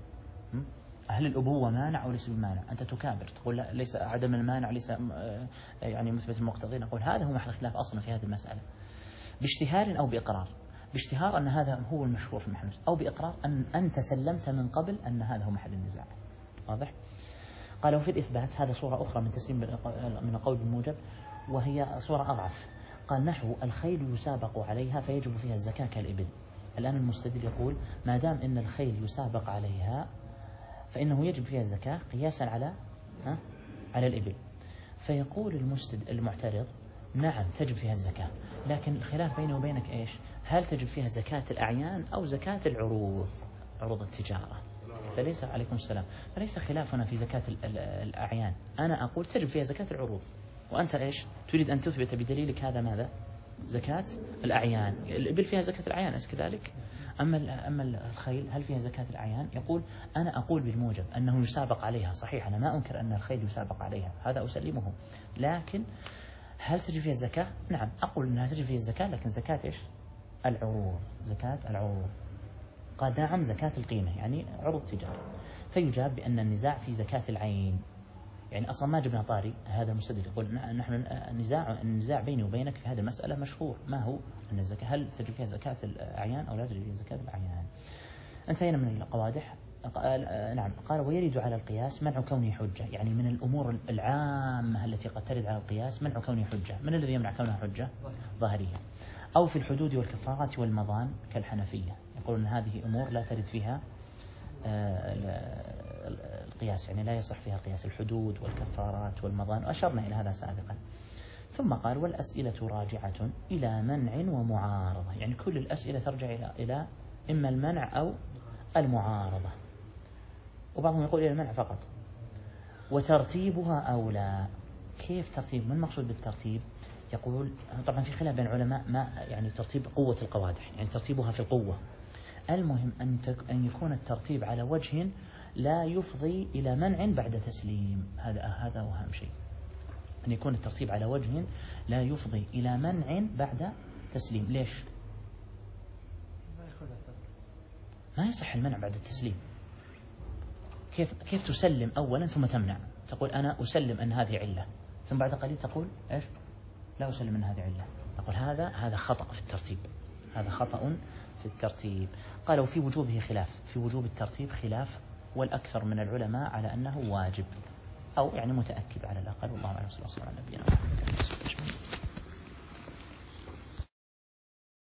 هل الأبوة مانع أو ليس بمانع، أنت تكابر تقول لا ليس عدم المانع ليس يعني مثبت المقتضي. نقول هذا هو محل الخلاف أصلا في هذه المسألة باشتهار أو بإقرار. باشتهار أن هذا هو المشهور في المحل، أو بإقرار أن أنت سلمت من قبل أن هذا هو محل النزاع. واضح؟ قالوا في الإثبات هذا صورة أخرى من تسليم من القول بالموجب وهي صورة أضعف. قال نحو الخيل يسابق عليها فيجب فيها الزكاة كالإبل. الآن المستدل يقول ما دام أن الخيل يسابق عليها فإنه يجب فيها الزكاة قياسا على ها على الإبل. فيقول المستدل المعترض نعم تجب فيها الزكاة، لكن الخلاف بيني وبينك إيش؟ هل تجب فيها زكاة الأعيان أو زكاة العروض، عروض التجارة؟ فليس عليكم السلام فليس خلافنا في زكاة الأعيان. أنا أقول تجب فيها زكاة العروض، وأنت إيش تريد أن تثبت بدليلك هذا ماذا؟ زكاة الأعيان. الإبل فيها زكاة الأعيان أليس كذلك؟ أما أما الخيل هل فيها زكاة الأعيان؟ يقول أنا أقول بالموجب أنه يسابق عليها، صحيح أنا ما أنكر أن الخيل يسابق عليها هذا أسلمه، لكن هل تجب فيها الزكاة؟ نعم أقول أنها تجب فيها الزكاة، لكن زكاة إيش؟ العروض، زكاة العروض. قال نعم زكاة القيمة يعني عروض تجارة. فيجاب بأن النزاع في زكاة العين. يعني أصلا ما جبنا طاري هذا مستدل، يقول نحن النزاع النزاع بيني وبينك في هذه المسألة مشهور، ما هو أن الزكاة هل تجب فيها زكاة الأعيان أو لا تجب فيها زكاة الأعيان. انتهينا من القوادح. قال نعم قال ويرد على القياس منع كونه حجة، يعني من الأمور العامة التي قد ترد على القياس منع كونه حجة. من الذي يمنع كونه حجة؟ ظاهرية. أو في الحدود والكفارات والمضان كالحنفية، يقول أن هذه أمور لا ترد فيها القياس، يعني لا يصح فيها القياس، الحدود والكفارات والمضان، وأشرنا إلى هذا سابقا. ثم قال والأسئلة راجعة إلى منع ومعارضة، يعني كل الأسئلة ترجع إلى إلى إما المنع أو المعارضة، وبعضهم يقول إلى المنع فقط. وترتيبها أولى. كيف ترتيب؟ ما المقصود بالترتيب؟ يقول طبعا في خلاف بين العلماء ما يعني ترتيب قوة القوادح، يعني ترتيبها في القوة. المهم أن أن يكون الترتيب على وجه لا يفضي إلى منع بعد تسليم، هذا هذا أهم شيء، أن يكون الترتيب على وجه لا يفضي إلى منع بعد تسليم. ليش؟ ما يصح المنع بعد التسليم. كيف كيف تسلم أولا ثم تمنع؟ تقول أنا أسلم أن هذه علة ثم بعد قليل تقول إيش؟ لا أسلم من هذه علة. نقول هذا هذا خطأ في الترتيب، هذا خطأ في الترتيب. قالوا في وجوبه خلاف، في وجوب الترتيب خلاف، والأكثر من العلماء على أنه واجب أو يعني متأكد على الأقل. والله أعلم. صلى الله عليه وسلم على نبينا محمد.